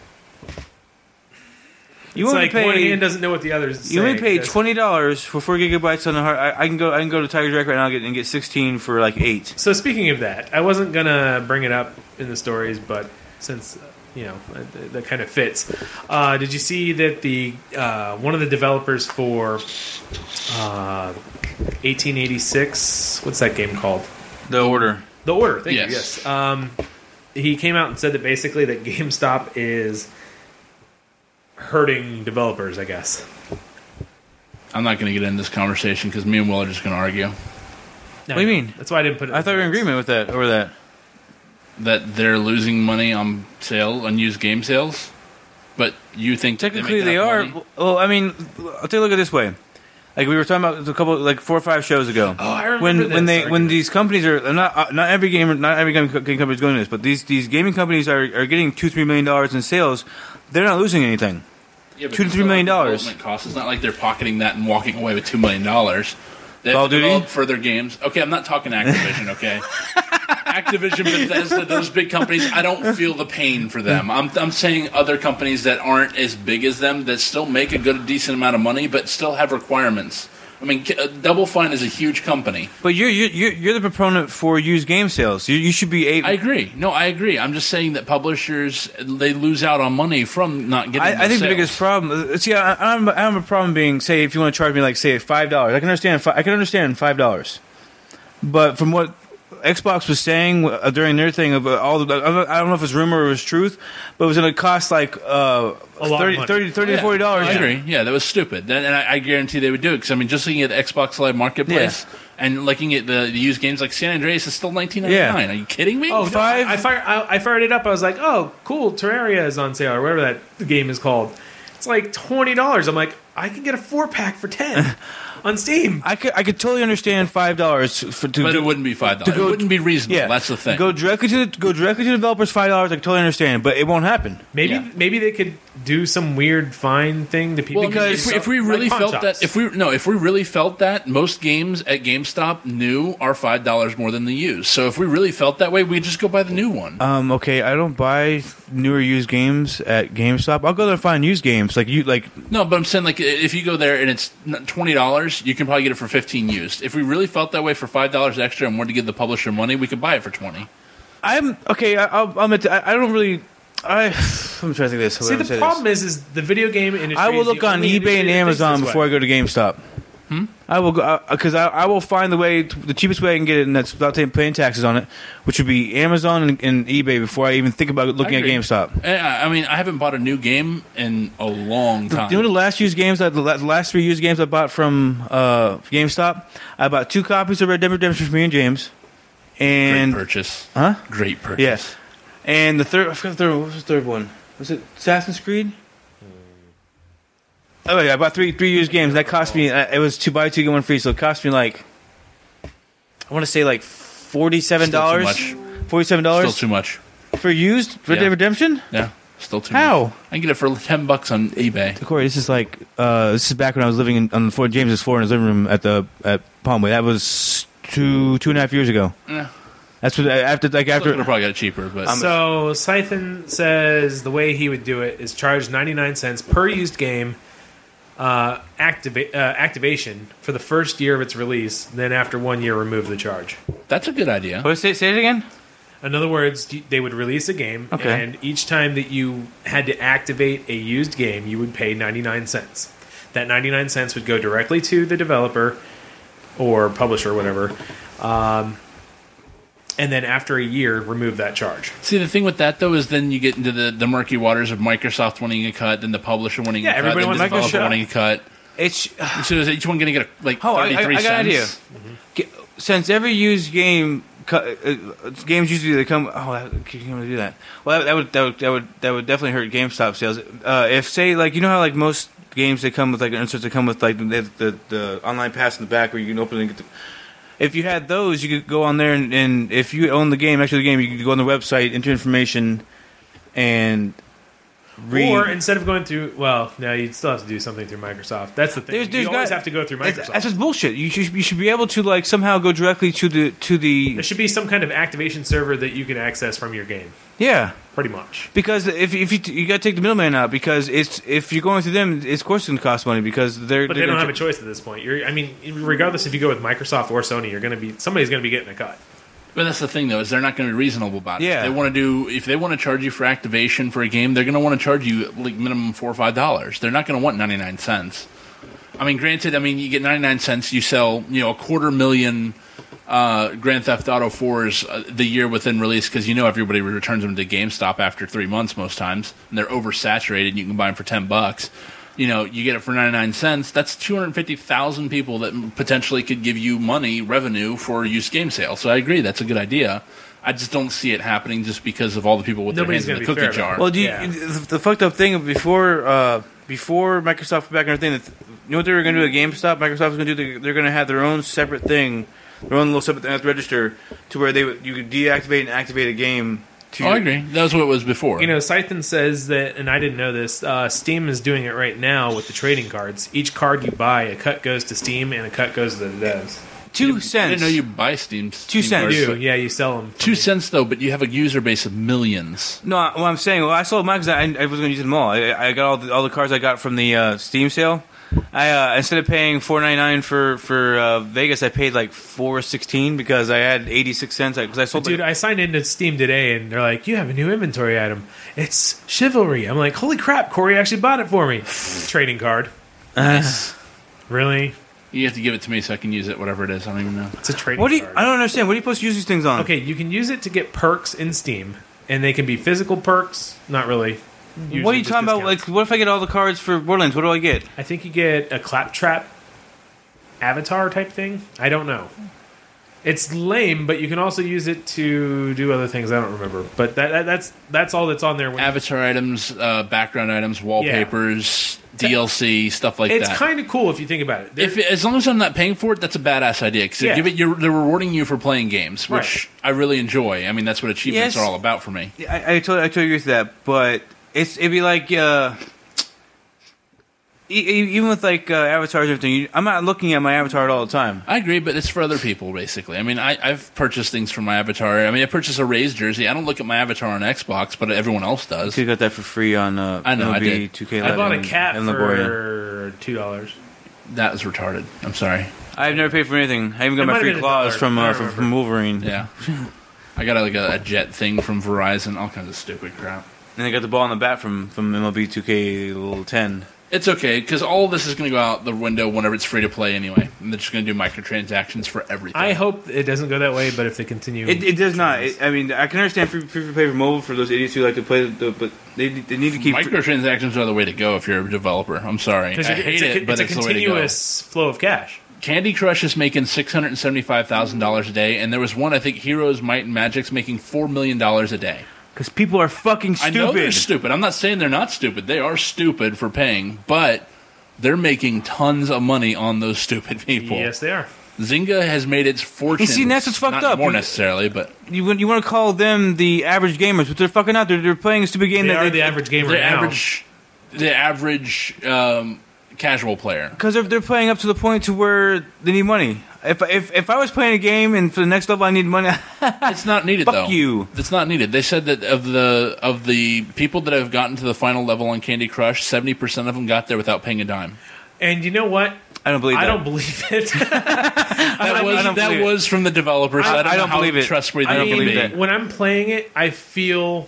You
It's
only
like
pay
one hand doesn't know what the other is.
you only
saying,
pay
because-
twenty dollars for four gigabytes on the hard. I, I can go I can go to Tiger Direct right now and get, and get sixteen for like eight.
So speaking of that, I wasn't gonna bring it up in the stories, but since uh, you know that, that kind of fits, uh, did you see that the uh, one of the developers for uh, eighteen eighty-six? What's that game called?
The order.
The Order. Thank
Yes.
you. Yes. Um, he came out and said that basically that GameStop is hurting developers. I guess.
I'm not going to get into this conversation because me and Will are just going to argue
No,
What do you mean?
That's why I didn't put it.
I
in
thought we were in
the
agreement with that over that.
that they're losing money on sale, unused game sales. But you think that
Technically,
make
they
enough
are.
money?
Well, I mean, I'll take a look at it this way. Like we were talking about a couple, like four or five shows ago.
Oh, I remember
when
this
when they
argument.
when these companies are not uh, not every gamer not every gaming co- gaming company is going to this, but these these gaming companies are, are getting two three million dollars in sales. They're not losing anything.
Yeah, but
Two to
it's
three
still
million
like
dollars.
development costs. It's not like they're pocketing that and walking away with two million dollars. They
Call
have to
of Duty?
develop further games. Okay, I'm not talking Activision. Okay, Activision, Bethesda, those big companies. I don't feel the pain for them. I'm I'm saying other companies that aren't as big as them that still make a good, decent amount of money, but still have requirements. I mean, uh, Double Fine is a huge company.
But you're you're you're the proponent for used game sales. You, you should be able.
I agree. No, I agree. I'm just saying that publishers they lose out on money from not getting.
I, I
those
think the
sales.
biggest problem. uh, See, I, I'm I have a problem being say if you want to charge me like say five dollars, I can understand. fi- I can understand five dollars, but from what Xbox was saying uh, during their thing of uh, all the, I don't know if it's rumor or it was truth, but it was going to cost like uh,
A lot of
thirty,
money.
thirty, thirty
Yeah,
to forty dollars.
I agree. Yeah, that was stupid. That, and I, I guarantee they would do it because I mean, just looking at the Xbox Live Marketplace and looking at the, the used games like San Andreas is still nineteen ninety nine.
Yeah.
Are you kidding me?
Oh, no,
Five-
I, I, fire, I, I fired it up. I was like, oh, cool. Terraria is on sale or whatever that game is called. It's like twenty dollars. I'm like, I can get a four pack for ten on Steam.
I could I could totally understand five dollars for to
but
do-
it wouldn't be five dollars.
to go-
It wouldn't be reasonable.
yeah.
That's the thing.
Go directly to the, go directly to the developers. Five dollars, I can totally understand, but it won't happen.
Maybe
Yeah.
maybe they could do some weird fine thing to people.
Well, I mean, if, we, if we really
like pawn
felt
shops.
that, if we no, if we really felt that, most games at GameStop new are five dollars more than the used. So if we really felt that way, we'd just go buy the new one.
Um, okay, I don't buy newer used games at GameStop. I'll go there and find used games like you like.
No, but I'm saying like if you go there and it's twenty dollars, you can probably get it for fifteen used. If we really felt that way for five dollars extra and wanted to give the publisher money, we could buy it for twenty.
I'm okay. I, I'll, I'll admit, I, I don't really. I I'm trying to think of this.
See, the problem is, is the video game industry.
I will
is the
look on
only
eBay
industry
and
that thinks
Amazon
this
before
way.
I go to GameStop.
Hmm?
I will go because I, I will find the way, the cheapest way I can get it, and that's without taking paying taxes on it, which would be Amazon and, and eBay before I even think about looking
I
at
agree.
GameStop.
Eh, I mean, I haven't bought a new game in a long
Do
time.
you know the last used games? that- The la- the last three used games I bought from uh, GameStop. I bought two copies of Red Dead Redemption for me and James, and
Great purchase.
huh?
Great purchase.
Yes. And the third, I forgot the third. What was the third one? Was it Assassin's Creed? Oh yeah, I bought three three used games. That cost me. Uh, it was two buy two get one free, so it cost me like I want to say like forty seven dollars.
Still
Forty seven
Still
dollars
too much.
for used Red
Yeah.
Dead Redemption.
Yeah, still too
How?
much. I can get it for ten bucks on eBay.
Corey, this is like uh, this is back when I was living in, on the floor, James's floor in his living room at the at Palmway. That was two two and a half years ago.
Eh,
That's what after like
Still
after.
could have probably got it cheaper, but
So Scythen says the way he would do it is charge ninety-nine cents per used game uh, activa- uh, activation for the first year of its release. Then after one year, remove the charge.
that's a good idea.
What, say, say it again.
In other words, y- they would release a game,
Okay.
and each time that you had to activate a used game, you would pay ninety-nine cents. That ninety-nine cents would go directly to the developer or publisher or whatever. Um, and then after a year, remove that charge.
See, the thing with that though is then you get into the, the murky waters of Microsoft wanting a cut, then the publisher wanting
Yeah,
a cut,
everybody
then the
wants
developer
Microsoft.
wanting a cut.
It's
So is each one going to get a, like
Oh, I- I-
thirty-three
I got an
cents?
idea. Ge- Since every used game, cu- uh, games usually they come. Oh, I can't even do that. Well, that would that would that would that would definitely hurt GameStop sales. Uh, if say like you know how like most games they come with like inserts that come with like the, the the online pass in the back where you can open and get the. If you had those, you could go on there and, and if you own the game, actually the game, you could go on the website, enter information, and read.
Or instead of going through, well, no, you'd still have to do something through Microsoft. That's the thing.
There's- there's
you always
got-
have to go through
That's-
Microsoft.
That's just bullshit. You should you should be able to like somehow go directly to the to the
There should be some kind of activation server that you can access from your game,
yeah.
pretty much.
Because if if you you got to take the middleman out because it's if you're going through them, it's of course going to cost money because they're.
But
they're
they don't
gonna
have a choice at this point. You're, I mean, regardless if you go with Microsoft or Sony, you're going to be somebody's going to be getting a cut.
But that's the thing, though, is they're not going to be reasonable about it.
Yeah.
If they want to do, if they want to charge you for activation for a game, they're going to want to charge you like minimum four or five dollars. They're not going to want ninety nine cents. I mean, granted, I mean you get ninety nine cents, you sell you know a quarter million uh, Grand Theft Auto fours uh, the year within release because you know everybody returns them to GameStop after three months most times, and they're oversaturated. And you can buy them for ten bucks. You know, you get it for ninety-nine cents. That's two hundred fifty thousand people that potentially could give you money, revenue for used game sales. So I agree, that's a good idea. I just don't see it happening just because of all the people with
Nobody's
their hands in
gonna
the
be
cookie
fair
jar.
about
Well, do you,
Yeah.
the, the fucked up thing before uh, before Microsoft put back on everything, that you know what they were going to do at GameStop? Microsoft was going to do. The, they're going to have their own separate thing, their own little separate thing at the register, to where they would- you could deactivate and activate a game. To
Oh, I agree. That was what it was before.
You know, Scythen says that, and I didn't know this, uh, Steam is doing it right now with the trading cards. Each card you buy, a cut goes to Steam and a cut goes to the devs.
Two
I
cents.
didn't know you buy Steam.
Two
Steam
cents.
cards.
You do, yeah, you sell them.
Two cents though, but you have a user base of millions.
No, well, I'm saying, well, I sold mine because I, I was going to use them all. I, I got all the, all the cards I got from the uh, Steam sale. I uh, instead of paying four ninety-nine for for uh, Vegas, I paid like four sixteen because I had eighty-six cents. Because I sold.
Dude,
like,
I signed into Steam today, and they're like, "You have a new inventory item. It's Chivalry." I'm like, "Holy crap! Corey actually bought it for me." Trading card.
Nice.
Really?
You have to give it to me so I can use it, whatever it is. I don't even know.
It's a trading
what do you?
card.
I don't understand. What are you supposed to use these things on?
Okay, you can use it to get perks in Steam, and they can be physical perks. Not really. Usually
What are you
just
talking about?
discounts.
Like, what if I get all the cards for Borderlands? What do I get?
I think you get a claptrap avatar type thing. I don't know. It's lame, but you can also use it to do other things. I don't remember, but that, that that's that's all that's on there. When
Avatar items, uh, background items, wallpapers, D L C, stuff like
it's
that.
kind of cool if you think about it. There-
If it, as long as I'm not paying for it, that's a badass idea because
Yeah.
give it. You're, they're rewarding you for playing games, which
Right.
I really enjoy. I mean, that's what achievements
Yes.
are all about for me.
I, I totally, I totally agree with that, but it's it'd be like uh, e- e- even with like uh, avatars and everything. You, I'm not looking at my avatar all the time.
I agree, but it's for other people, basically. I mean, I, I've purchased things for my avatar. I mean, I purchased a Rays jersey. I don't look at my avatar on Xbox, but everyone else does.
You got that for free on. Uh,
I know, I did.
two K
I bought a
and-
cat
and Laboria.
for two dollars.
That was retarded. I'm sorry.
I've never paid for anything. I even got
It
my
might
free
have been a
claws
dollar.
from,
I
uh,
don't
from
remember.
from Wolverine.
Yeah. I got like a, a jet thing from Verizon, all kinds of stupid crap.
And I got the ball on the bat from from M L B two K ten.
It's okay, because all of this is going to go out the window whenever it's free to play anyway. And they're just going to do microtransactions for everything.
I hope it doesn't go that way, but if they continue,
It, it does not. It, I mean, I can understand free free to play for mobile for those idiots who like to play the, but they they need to keep.
Microtransactions are the way to go if you're a developer. I'm sorry. I
because
hate
it's, a,
it, but
it's a
it's, the way to go.
continuous flow of cash.
Candy Crush is making six hundred seventy-five thousand dollars a day, and there was one, I think, Heroes, Might, and Magic's making four million dollars a day.
Because people are fucking
I
stupid.
know they're stupid. I'm not saying they're not stupid. They are stupid for paying, but they're making tons of money on those stupid people.
Yes, they are.
Zynga has made its fortune.
see, that's what's fucked
not
up.
more
You-
necessarily, but
You you want to call them the average gamers, but they're fucking not. They're, they're playing a stupid game
They
that
are the average gamer
the
now.
average, the average um, casual player.
because they're, they're playing up to the point to where they need money. If if if I was playing a game and for the next level I need money,
It's not needed
Fuck
though.
you.
It's not needed. They said that of the of the people that have gotten to the final level on Candy Crush, seventy percent of them got there without paying a dime.
And you know what?
I don't believe
I
that.
don't believe it.
That was
I don't
that
believe it.
was from the developers.
I-
I, don't,
I
know
don't
how
believe it.
trustworthy
I don't
it can
believe
be.
that.
When I'm playing it, I feel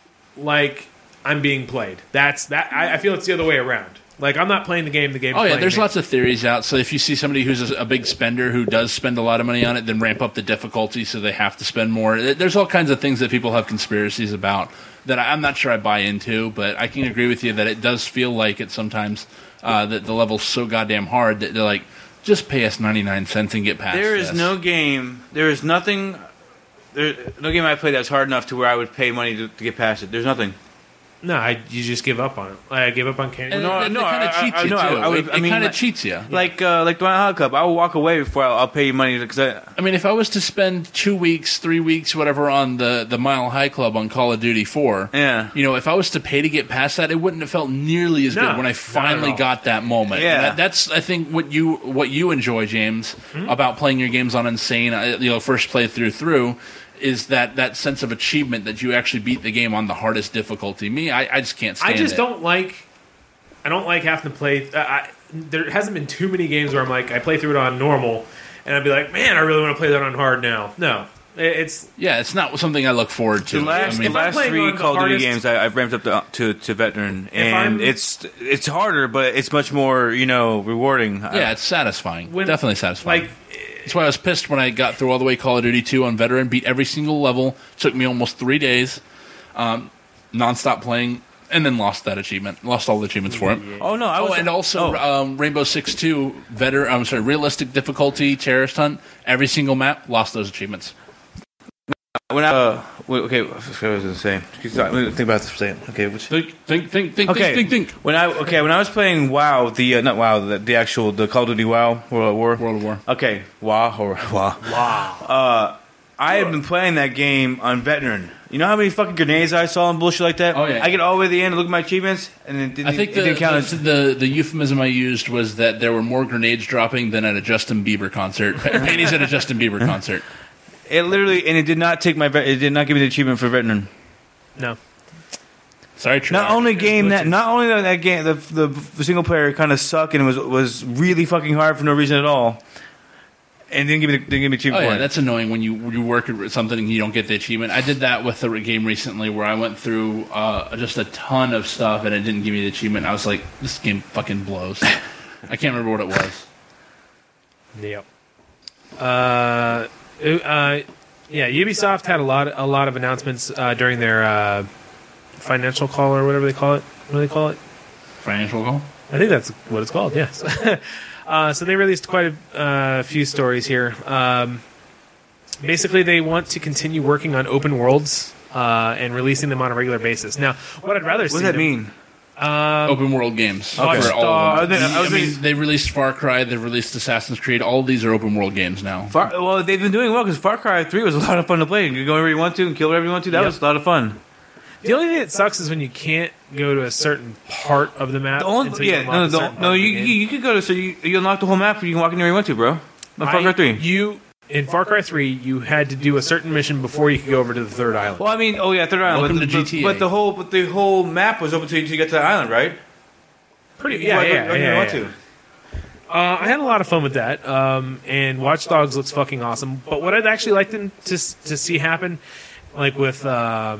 like I'm being played. That's that. I, I feel it's the other way around. Like I'm not playing the game. The game.
Oh yeah, there's lots of theories out. So if you see somebody who's a, a big spender who does spend a lot of money on it, then ramp up the difficulty so they have to spend more. There's all kinds of things that people have conspiracies about that I- I'm not sure I buy into, but I can agree with you that it does feel like it sometimes uh, that the level's so goddamn hard that they're like, just pay us ninety-nine cents and get past
There is
this.
no game. There is nothing. There, no game I play that's hard enough to where I would pay money to, to get past it. There's nothing.
No, I, you just give up on it. I give up on Candy.
And
No,
it,
no,
it kind
I-
of cheats
I-
you
no, I-
too.
I would-
it
I mean,
kind of
like-
cheats you.
Like uh, like the Wild Cup, I will walk away before I'll, I'll pay you money because I.
I mean, if I was to spend two weeks, three weeks, whatever, on the, the Mile High Club on Call of Duty four,
Yeah.
you know, if I was to pay to get past that, it wouldn't have felt nearly as
No,
good when I
not
finally
at all.
got that moment.
Yeah.
And that, that's I think what you what you enjoy, James,
Hmm?
about playing your games on Insane. uh, You know, first playthrough through. Is that, that sense of achievement that you actually beat the game on the hardest difficulty? Me, I, I just can't stand
I just
it.
don't like. I don't like having to play. Uh, I, there hasn't been too many games where I'm like, I play through it on normal, and I'd be like, man, I really want to play that on hard now. No, It- it's
Yeah, it's not something I look forward to.
The last,
I
the
mean,
If I'm
last
playing
three
on the
Call of Duty
hardest-
games I, I've ramped up to, to to veteran, and
I'm-
it's it's harder, but it's much more you know rewarding.
yeah, it's satisfying.
When-
Definitely satisfying.
like
That's why I was pissed when I got through all the way Call of Duty two on Veteran, beat every single level. Took me almost three days, um, nonstop playing, and then lost that achievement. Lost all the achievements for it.
Oh no, I was
Oh, and also
oh.
um, Rainbow Six two Veteran. I'm sorry, realistic difficulty terrorist hunt. Every single map lost those achievements.
when I uh, wait, okay, what was I going to say? Let me think about this for a second. Okay, which,
Think, think, think, think,
okay.
think, think, think.
When I okay, when I was playing WoW, the uh, not WoW, the, the actual the Call of Duty WoW World of War.
World of War.
Okay, WoW or WoW.
Wow.
Uh, I have been playing that game on Veteran. You know how many fucking grenades I saw and bullshit like that?
Oh, yeah.
I get all the way to the end and look at my achievements, and it didn't,
I think
it
the,
didn't count
the,
as...
the the euphemism I used was that there were more grenades dropping than at a Justin Bieber concert. Panties at a Justin Bieber concert.
It literally, and it did not take my, it did not give me the achievement for Veteran.
No.
Sorry, Trey.
Not only game that, not only that, that game, the, the the single player kind of sucked and was was really fucking hard for no reason at all, and didn't give me the, didn't give me the
Oh
achievement
yeah,
for it.
that's annoying when you you work at something and you don't get the achievement. I did that with a game recently where I went through uh, just a ton of stuff and it didn't give me the achievement. I was like, this game fucking blows. I can't remember what it was.
Yep. Uh, uh, yeah. Ubisoft had a lot, a lot of announcements uh, during their uh, financial call or whatever they call it. What do they call it?
Financial call?
I think that's what it's called. Yes. uh, so they released quite a uh, few stories here. Um, basically, they want to continue working on open worlds uh, and releasing them on a regular basis. Now, what I'd rather
What
see
does that
them-
mean?
Um,
Open world games
Okay.
for all of them.
I was thinking- I
I
was
mean,
thinking-
they released Far Cry, they've released Assassin's Creed. All of these are open world games now.
Far, well, they've been doing well because Far Cry three was a lot of fun to play. You could go wherever you want to and kill wherever you want to. That
Yep.
was a lot of fun.
The only thing that sucks is when you can't go to a certain part of the map.
The only,
until you
yeah,
unlock
no,
a
no,
certain
no,
part
no
of
you,
the
you
game.
you could go to so you, you unlock the whole map and you can walk anywhere you want to, bro. On Far
I-
Cry three.
You in Far Cry three, you had to do a certain mission before you could go over to the third island.
Well, I mean, oh yeah, third island.
Welcome
but,
to
but-
G T A.
But the whole, but the whole map was open to you to get to the island, right?
Pretty, yeah,
Walk
yeah,
wherever you
yeah,
want
yeah.
to.
Uh, I had a lot of fun with that, um, and Watch Dogs looks fucking awesome. But what I'd actually like them to to see happen, like with um,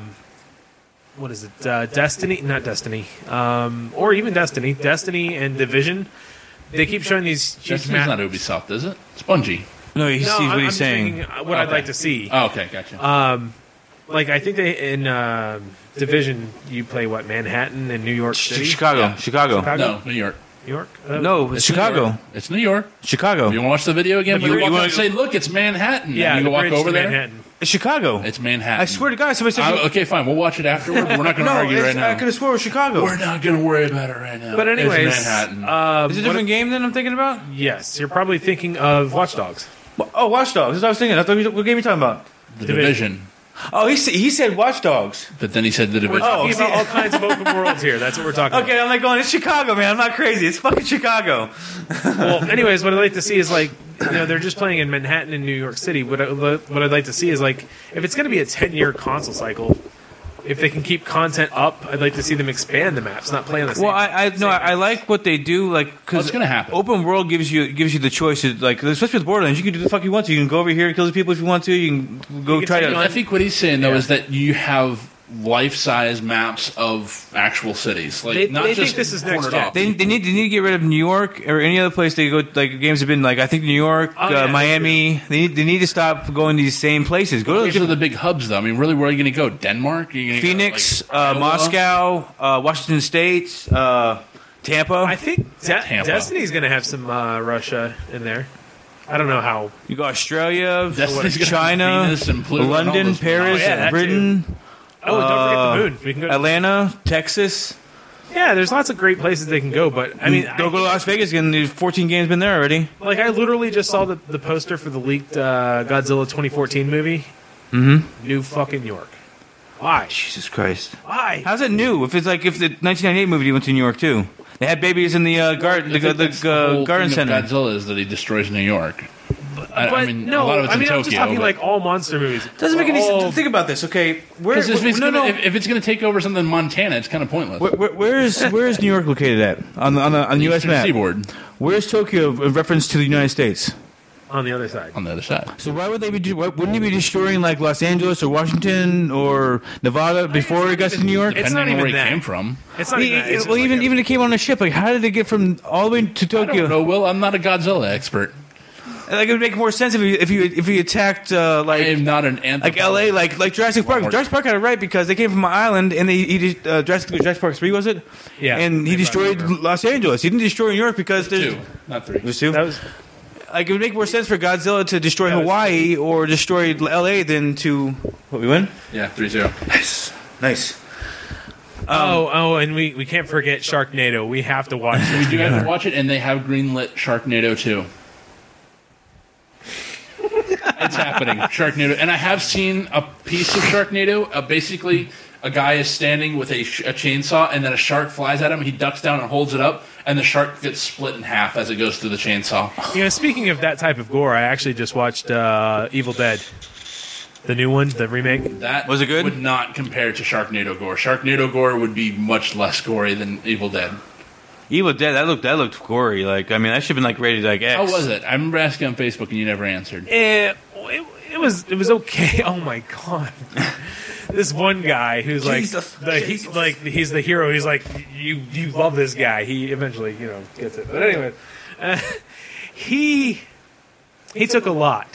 what is it, uh, Destiny? Not Destiny, um, or even Destiny, Destiny and Division. They keep showing these huge
Destiny's
maps.
not Ubisoft, is it? It's Bungie.
No, he
No,
sees
I'm,
what
I'm
he's
just
saying.
thinking what I'd
Okay.
like to see.
Oh, okay, gotcha.
Um, like I think they in uh, Division, you play what, Manhattan and New York City,
Chicago,
Yeah.
Chicago.
Chicago?
no, New York.
New York. Uh,
No, it's
New
Chicago.
York. It's New York.
Chicago.
You want to watch the video again?
But
You,
you
walk
wanna-
up and say, look, it's Manhattan.
Yeah,
and you
the
can walk
bridge
over
to
there.
Manhattan.
It's Chicago.
It's Manhattan.
I swear to God, somebody said.
I- okay, fine. We'll watch it afterward. But we're not going to
no,
argue
it's,
right now.
I could have swore it was Chicago.
We're not going to worry about it right now.
But anyways,
it's Manhattan.
um,
Is it a
what-
different game than I'm thinking about?
yes, you're probably thinking of Watch Dogs.
Oh, Watch Dogs. That's what I was thinking. I thought we, what game are you talking about?
the
Division.
division.
Oh, he said, he said Watch Dogs.
But then he said the
We're
division.
Oh,
talking
see-
about all kinds of open worlds here. That's what we're talking
Okay, I'm like going, it's Chicago, man. I'm not crazy. It's fucking Chicago.
about. Well, anyways, what I'd like to see is like, you know, they're just playing in Manhattan and New York City. What, I, what I'd like to see is like, if it's going to be a ten-year console cycle, if they can keep content up, I'd like to see them expand the maps, not play on the same.
Well, I, I no, I, I like what they do, like because
What's gonna happen?
Open world gives you gives you the choice, to, like especially with Borderlands, you can do the fuck you want to. You can go over here and kill the people if you want to. You can go
You can
try
take
to.
on-
I think what he's saying though
Yeah.
is that you have life-size maps of actual cities, like
They-
not
they think
just
this is next
cornered
gen.
off.
They, they need they need to get rid of New York or any other place they go. Like games have been like I think New York,
Oh, yeah,
uh, Miami. They need they need to stop going to these same places. Go to
Those are the big hubs, though. I mean, really, where are you going to go? Denmark? Are you gonna go,
Phoenix,
like,
uh,
Iowa?
Moscow, uh, Washington State, uh, Tampa.
I think De-
Tampa.
Destiny's going to have some uh, Russia in there. I don't know how.
you go Australia,
Destiny's gonna have
China,
Venus and Pluto and all
London,
those-
Paris,
Oh, yeah, that
Britain,
Oh, don't forget
Uh,
the moon. We can go.
Atlanta, Texas.
Yeah, there's lots of great places they can go, but I mean,
Don't
I,
go to Las Vegas again. There's fourteen games been there already.
like I literally just saw the, the poster for the leaked uh, Godzilla twenty fourteen movie.
Mm-hmm.
New fucking York. Why?
Jesus Christ.
Why?
How's it new? If it's like if the nineteen ninety-eight movie went to New York too, they had babies in the uh, garden,
I
the,
think
the,
that's
uh,
whole
garden
thing of
center.
Godzilla is that he destroys New York. I,
But
I mean,
no,
a lot of it's
I mean,
in
I'm
Tokyo.
just talking
but-
like all monster movies.
Doesn't make any
All-
sense. Think about this. Okay, where,
'Cause if it's
no,
gonna,
no.
If, if it's going to take over something in Montana, it's kind of pointless.
Where, where, where is where is New York located at on the on the, on the U S
Eastern
map?
Seaboard
Where is Tokyo in reference to the United States?
on the other side.
on the other side.
So why would they be? do- Why, wouldn't he be destroying like Los Angeles or Washington or Nevada before it got to New York?
It's
Depending
not
on
even
where he
that.
came from.
It's not
He-
even. That. It's
well,
just
even
like a-
even it came on a ship. Like, how did it get from all the way to
I don't
Tokyo?
know, Will. I'm not a Godzilla expert.
Like, it would make more sense if you if you if you attacked uh,
I
like
am not an anthropologist.
like L A, like like Jurassic Park.
One more-
Jurassic Park got it right because they came from an island and they he did, uh, Jurassic Jurassic Park three was it?
Yeah.
And he destroyed Los Angeles. He didn't destroy New York because there's
Two, not three.
There's two.
That was.
like it would make more sense for Godzilla to destroy
That was-
Hawaii or destroy L A than to what we win.
Yeah, three zero.
Nice, nice.
oh, oh, and we, we can't forget Sharknado. We have to watch
We
it.
do have to watch it, and they have greenlit Sharknado two. It's happening, Sharknado, and I have seen a piece of Sharknado. Uh, basically, a guy is standing with a, sh- a chainsaw, and then a shark flies at him. He ducks down and holds it up, and the shark gets split in half as it goes through the chainsaw.
You know, speaking of that type of gore, I actually just watched uh, Evil Dead, the new one, the remake.
That
Was it good?
Would not compare to Sharknado gore. Sharknado gore would be much less gory than Evil Dead.
Evil Dead. That looked that looked gory. Like I mean, that should have been like rated like X.
How was it? I remember asking on Facebook, and you never answered.
Eh, it, it was it was okay. Oh my god. This one guy who's like
Jesus.
the, he's like he's the hero. He's like you you love this guy. He eventually you know gets it. But anyway, uh, he he took a lot.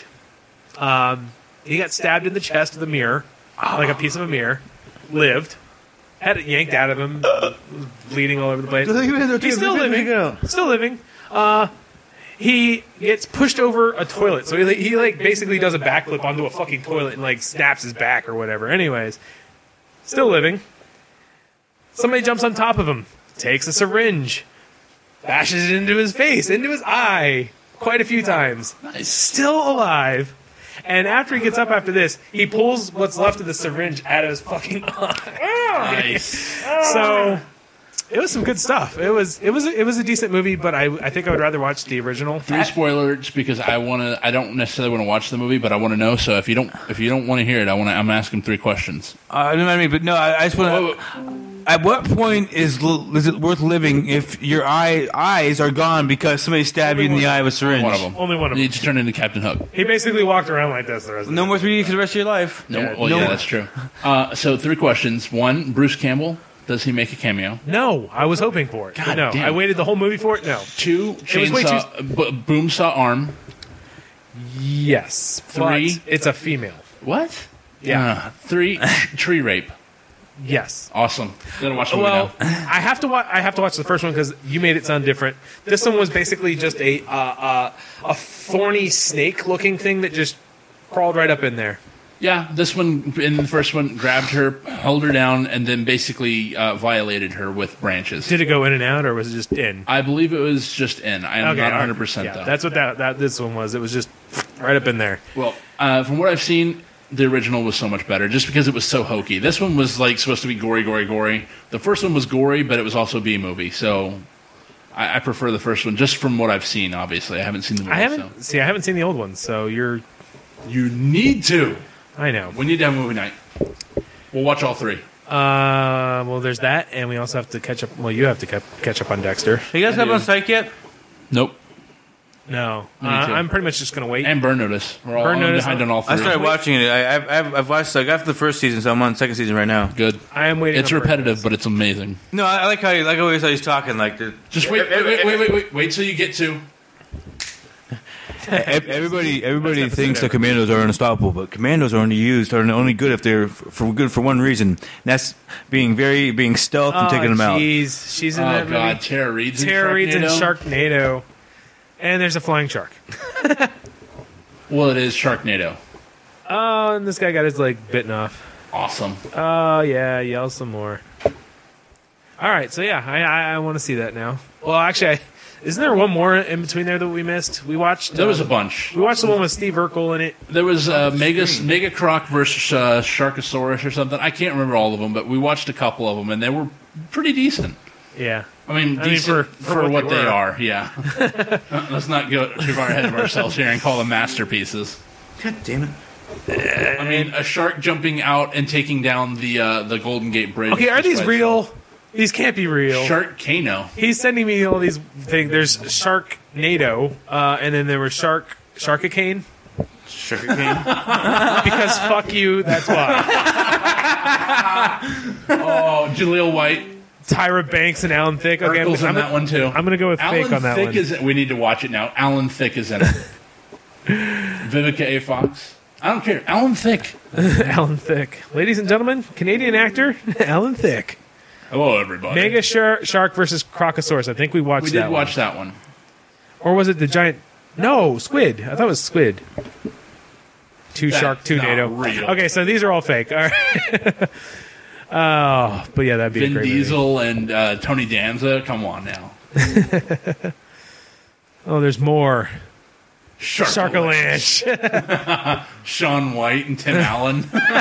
Um, he got stabbed in the chest with a mirror, like a piece of a mirror. Lived, had it yanked out of him, was bleeding all over the place. He's still living. Still living. Uh, he gets pushed over a toilet, so he, he like basically does a backflip onto a fucking toilet and like snaps his back or whatever. Anyways, still living. Somebody jumps on top of him, takes a syringe, bashes it into his face, into his eye, quite a few times.
Nice.
Still alive. And after he gets up after this, he pulls what's left of the syringe out of his fucking eye.
Nice.
So it was some good stuff. It was it was it was a decent movie, but I I think I would rather watch the original.
Three spoilers because I want to. I don't necessarily want to watch the movie, but I want to know. So if you don't, if you don't want to hear it, I want to. I'm asking three questions.
Uh, no, I mean, but no, I, I just want to. At what point is l- is it worth living if your eye eyes are gone because somebody stabbed you in the eye with a syringe?
One of them.
Only one of
You
them.
need to turn into Captain Hook.
He basically walked around like this the rest of
No
the
more three D for the rest of your life.
No,
Yeah,
well,
no
yeah,
more.
that's true. Uh, so three questions. One, Bruce Campbell. Does he make a cameo?
No, I was hoping for it. but
God
no,
damn.
I waited the whole movie for it. No.
Two,
was way
chainsaw, b- boomsaw arm.
Yes.
Three.
But it's a female.
What?
Yeah.
Uh, three, tree rape.
Yes.
Awesome. Gotta watch the movie
Well,
now.
I have to watch. I have to watch the first one because you made it sound different. This one was basically just a uh, uh, a thorny snake-looking thing that just crawled right up in there.
Yeah, this one in the first one grabbed her, held her down, and then basically uh, violated her with branches.
Did it go in and out, or was it just in?
I believe it was just in. I am not one hundred percent
yeah,
though.
That's what that, that this one was. It was just right up in there.
Well, uh, from what I've seen, the original was so much better, just because it was so hokey. This one was like supposed to be gory, gory, gory. The first one was gory, but it was also B movie. So I, I prefer the first one, just from what I've seen. Obviously, I haven't seen the movie.
I haven't
So.
see. I haven't seen the old ones, so you're.
You need to.
I know.
We need to have a movie night. We'll watch all three.
Uh, well, there's that, and we also have to catch up. Well, you have to ca- catch up on Dexter.
You guys
I
have
do.
on Psych yet?
Nope.
No, uh,
Me too.
I'm pretty much just gonna wait.
And Burn Notice. We're all
Burn
I'm
Notice,
behind on all three.
I started watching it. I, I've, I've I've watched like after the first season, so I'm on the second season right now.
Good.
I am waiting.
It's
on Burn
repetitive,
Notice.
but it's amazing.
No, I, I like how you, like always how he's talking like the,
Just wait, wait, wait, wait, wait, wait, wait till you get to.
Ev- Everybody, everybody
episode
thinks that
ever.
commandos are unstoppable, but commandos are only used are only good if they're f- for good for one reason. And that's being very being stealth and
Oh,
taking them out.
jeez, she's in
Oh
that
God,
movie.
Tara Reid's in
Tara Reid's in
Sharknado?
Sharknado, and there's a flying shark.
Well, it is Sharknado.
Oh, and this guy got his leg bitten off.
Awesome.
Oh yeah, yell some more. All right, so yeah, I I, I want to see that now. Well, actually, I, isn't there one more in between there that we missed? We watched.
There was
uh,
a bunch.
We watched the one with Steve Urkel in it.
There was uh, Mega Mega Croc versus uh, Sharkosaurus or something. I can't remember all of them, but we watched a couple of them, and they were pretty decent.
Yeah.
I mean,
I mean,
decent
for-
for,
for what
what,
they
they,
were.
are. Yeah. Uh, Let's not go too far ahead of ourselves here and call them masterpieces.
God damn it!
I mean, a shark jumping out and taking down the uh, the Golden Gate Bridge.
Okay, are
just
these
by
real? These can't be real.
Sharkano.
He's sending me all these things. There's Sharknado, uh, and then there was Shark Sharkicane.
Sugar cane.
Because fuck you, that's why.
Oh, Jaleel White.
Tyra Banks and Alan Thicke. Okay, I'm,
Urkel's in
I'm,
that one too.
I'm gonna go with
Alan
fake on that
Thicke
one.
Is, we need to watch it now. Alan Thicke is in it. Vivica A. Fox. I don't care. Alan Thicke.
Alan Thicke, ladies and gentlemen, Canadian actor Alan Thicke.
Hello, everybody.
Mega Shark, Shark versus Crocosaurus. I think we watched.
we did
that
watch that one.
one. Or was it the giant No, squid. I thought it was squid. Two
That's
shark, two
not
NATO.
real.
Okay, so these are all fake. All right. Oh, but yeah, that'd be a
Vin
great
Diesel and uh, Tony Danza. Come on now.
movie. Oh, there's more.
Sharkalanch.
Sharkalanch.
Sean White and Tim Allen.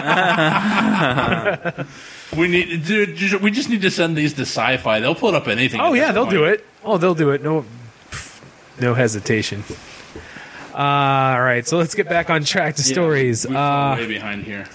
we need, dude. ju- We just need to send these to Sci-Fi. They'll put up anything.
Oh
at
yeah,
this
they'll
point.
do it. Oh, they'll do it. No, no hesitation. Uh, all right, so let's get back on track to
Yeah,
stories.
we fall
Uh,
way behind here.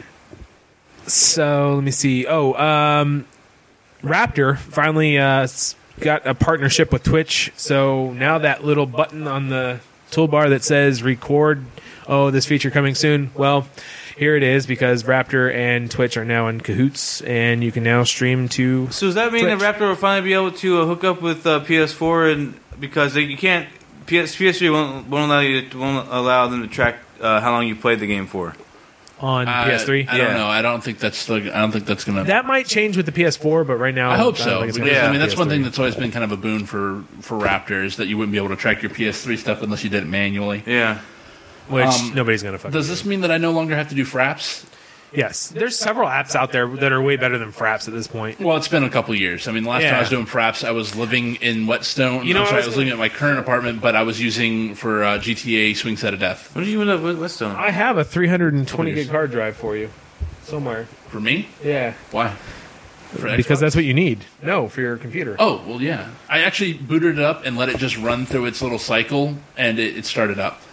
so let me see. Oh, um, Raptor finally uh, s- got a partnership with Twitch. So now that little button on the toolbar that says record, oh, this feature coming soon. Well, here it is because Raptor and Twitch are now in cahoots, and you can now stream to.
So does that mean
Twitch.
that Raptor will finally be able to uh, hook up with uh, P S four, and because they, you can't P S P S three won't, won't allow you to, won't allow them to track uh, how long you played the game for.
On
Uh,
P S three.
I
Yeah.
don't know. I don't think that's. The, I don't think that's gonna.
That might change with the P S four, but right now
I hope
don't
so.
think it's
Because,
gonna
Yeah.
I mean, that's one
P S three.
thing that's always been kind of a boon for for Raptor is that you wouldn't be able to track your P S three stuff unless you did it manually.
Yeah.
Which
Um,
nobody's gonna fuck.
Does this mean that I no longer have to do Fraps?
Yes, there's several apps out there that are way better than Fraps at this point.
Well, it's been a couple years. I mean, the last time
Yeah.
I was doing Fraps, I was living in Whetstone.
You know,
I'm sorry,
I
I
was
was living at my current apartment, but I was using for uh, G T A Swing Set of Death.
What did you end up with Whetstone?
I have a three hundred twenty
Years.
gig hard drive for you somewhere.
For me?
Yeah,
Why? For
because
Xbox?
that's what you need. No, for your computer.
Oh, well, yeah. I actually booted it up and let it just run through its little cycle, and it, it started up.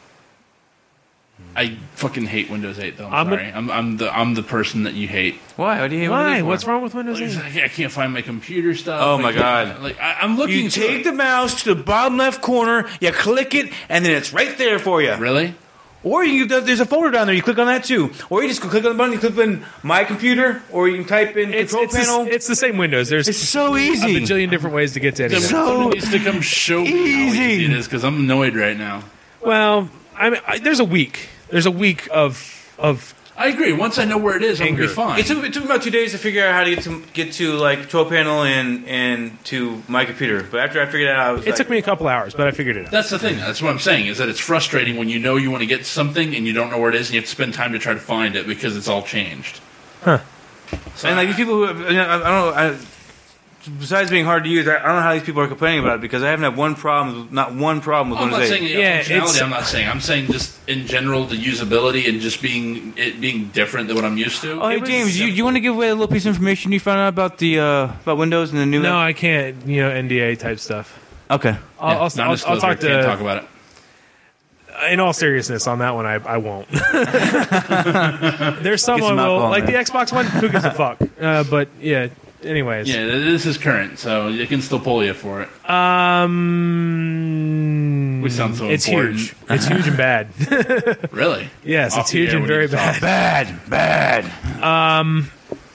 I fucking hate Windows eight, though. I'm,
I'm a-
sorry. I'm, I'm the I'm the person that you hate.
Why? What do you hate
Why?
Windows for?
What's wrong with Windows
Like,
eight?
I can't find my computer stuff.
Oh,
I
my
can't-
God.
Like I, I'm looking.
You
for
take
it.
the mouse to the bottom left corner, you click it, and then it's right there for you.
Really?
Or you there's a folder down there. You click on that too. Or you just click on the button. You click on My Computer, or you can type in
It's,
Control
it's,
Panel.
the, it's the same Windows. There's
It's so
a
easy.
bajillion different ways to get to
Then
anything.
So
someone needs to come show me how
easy.
easy it is because I'm annoyed right now.
Well, I mean, I, there's a week. There's a week of of
I agree. Once I know where it is, I'm gonna
Anger.
be fine.
It took, it took me about two days to figure out how to get to get to like Control Panel and and to My Computer. But after I figured it out, I was
It
like,
took me a couple hours, but I figured it out.
That's the thing. That's what I'm saying. Is that it's frustrating when you know you want to get something and you don't know where it is, and you have to spend time to try to find it because it's all changed.
Huh.
So
and like these people who I, mean, I, I don't know. I, besides being hard to use, I, I don't know how these people are complaining about it because I haven't had one problem, not one problem with
I'm not
Windows
saying
eight.
yeah,
Yeah,
functionality.
it's-
I'm not saying. I'm saying just in general the usability and just being it being different than what I'm used to.
Oh, hey
It was
James, you, you want to give away a little piece of information you found out about the uh, about Windows and the new?
No, I can't. You know, N D A type stuff.
Okay.
I'll, I'll, I'll, I'll
Non-disclosure,
talk
can't
to.
talk about it.
In all seriousness, on that one, I, I won't. There's some
Get some
I will,
alcohol in
like the
there.
Xbox One. Who gives a fuck? Uh, but yeah. Anyways,
Yeah, this is current, so you can still pull you for it.
um,
We sound so
it's
important.
huge. It's huge and bad.
Really?
Yes,
Off
it's
the
huge
air
and
we
very
need to talk.
bad.
Bad, bad.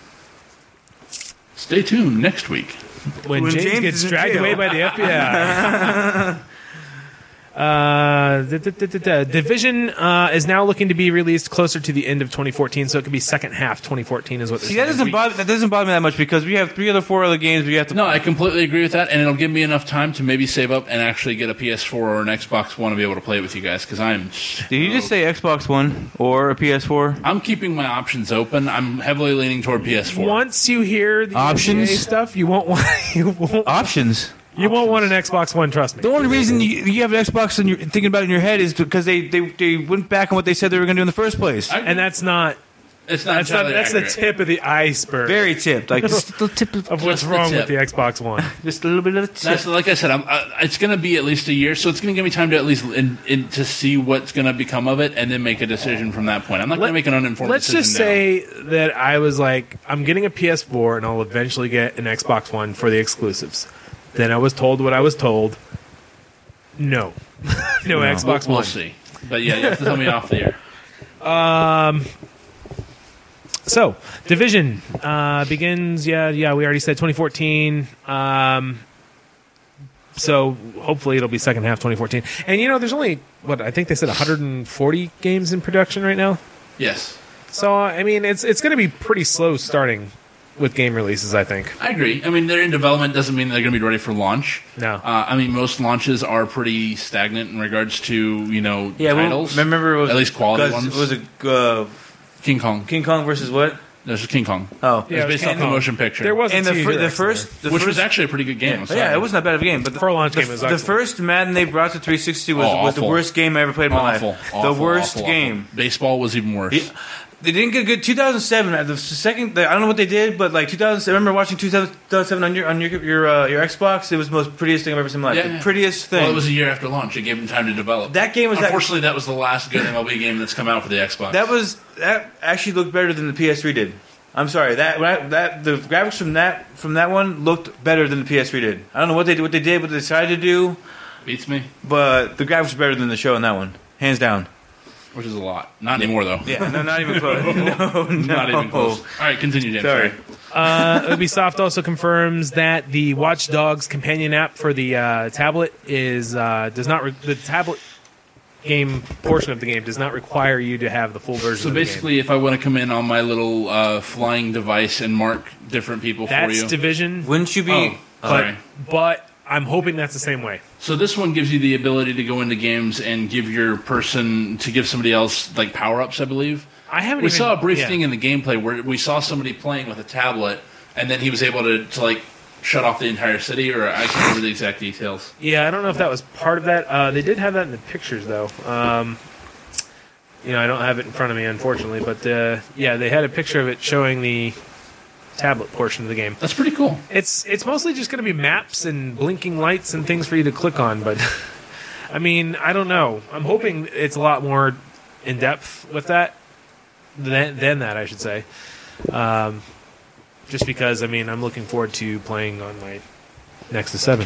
Stay tuned next week.
When,
When
James,
James
gets
is in
dragged
jail.
away by the F B I. Uh, da- da- da- da- da. Division uh, is now looking to be released closer to the end of twenty fourteen, so it could be second half twenty fourteen is what they're
See, that
saying.
doesn't bother that doesn't bother me that much because we have three other four other games we have to.
No, I completely agree with that, and it'll give me enough time to maybe save up and actually get a P S four or an Xbox One to be able to play it with you guys. Because I'm.
Did you just say Xbox One or a P S four?
I'm keeping my options open. I'm heavily leaning toward P S four.
Once you hear the
Options?
N D A stuff, you won't want you won't
Options.
you won't want an Xbox One. Trust me.
The only reason you, you have an Xbox and you're thinking about it in your head is because they, they, they went back on what they said they were going to do in the first place.
I-
And that's not
It's not.
that's not
entirely
that's the
accurate.
tip of the iceberg
Very tipped, like just a little tip, of,
of what's
just the
wrong with
tip.
the Xbox One.
just a little bit of the tip.
That's like I said. I'm, uh, it's going to be at least a year, so it's going to give me time to at least in, in, to see what's going to become of it, and then make a decision from that point. I'm not going to make an uninformed
Let's
decision.
just
now.
say that I was like, I'm getting a P S four and I'll eventually get an Xbox One for the exclusives. Then I was told what I was told. No. no
We'll-
Xbox
we'll
One.
see. But yeah, you have to tell me off the air.
So, Division uh, begins, yeah, yeah, we already said twenty fourteen. Um, so, hopefully it'll be second half twenty fourteen. And, you know, there's only, what, I think they said one hundred forty games in production right now.
Yes.
So, I mean, it's it's going to be pretty slow starting with game releases, I think.
I agree. I mean, they're in development doesn't mean they're going to be ready for launch.
No.
Uh, I mean, most launches are pretty stagnant in regards to, you know,
Yeah, well,
titles.
remember it was
At least quality
Goz-
ones.
Was it uh,
King Kong.
King Kong versus what?
This is King Kong.
Oh,
Yeah,
It's based
it was
off the
King
motion picture.
There was
and the,
a
fir-
T
the
Rex in
first, the
which
first,
was actually a pretty good game. I'm
yeah,
sorry.
yeah, it wasn't that bad of a game. But the,
For a launch
the,
game, it was
the
excellent.
first Madden they brought to three sixty was,
Oh,
was the
awful.
worst game I ever played in my
Awful.
life.
Awful,
the worst
awful,
game.
awful. Baseball was even worse.
Yeah. They didn't get good. two thousand seven, uh, the second, the, I don't know what they did, but like two thousand seven, I remember watching two thousand seven on your on your your, uh, your Xbox. It was the most prettiest thing I've ever seen in my life.
Yeah,
the
yeah.
prettiest thing.
Well, it was a year after launch. It gave them time to develop.
That game was that-
Unfortunately, that was the last good M L B game that's come out for the Xbox.
That was that actually looked better than the P S three did. I'm sorry that when I, that the graphics from that from that one looked better than the P S three did. I don't know what they did, what they did, what they decided to do,
Beats me,
but the graphics were better than the show in that one, hands down.
which is a lot. Not anymore, though.
Yeah, no, not even close. No, no,
Not even close. All right, continue, Dan.
Sorry.
Uh, Ubisoft also confirms that the Watch Dogs companion app for the uh, tablet is uh, does not re- the tablet game portion of the game does not require you to have the full version.
So
of the
basically, if I want to come in on my little uh, flying device and mark different people
game.
for
That's
you,
Division,
Wouldn't you be?
Oh,
but
sorry.
but I'm hoping that's the same way.
So this one gives you the ability to go into games and give your person to give somebody else like power ups. I believe
I haven't.
we
even,
saw a brief
yeah.
thing in the gameplay where we saw somebody playing with a tablet, and then he was able to, to like shut off the entire city. Or I can't remember the exact details.
Yeah, I don't know if that was part of that. Uh, they did have that in the pictures, though. Um, you know, I don't have it in front of me, unfortunately, but uh, yeah, they had a picture of it showing the tablet portion of the game.
That's pretty cool.
It's it's mostly just going to be maps and blinking lights and things for you to click on, but I mean, I don't know. I'm hoping it's a lot more in depth with that than, than that, I should say. Um, just because, I mean, I'm looking forward to playing on my Nexus seven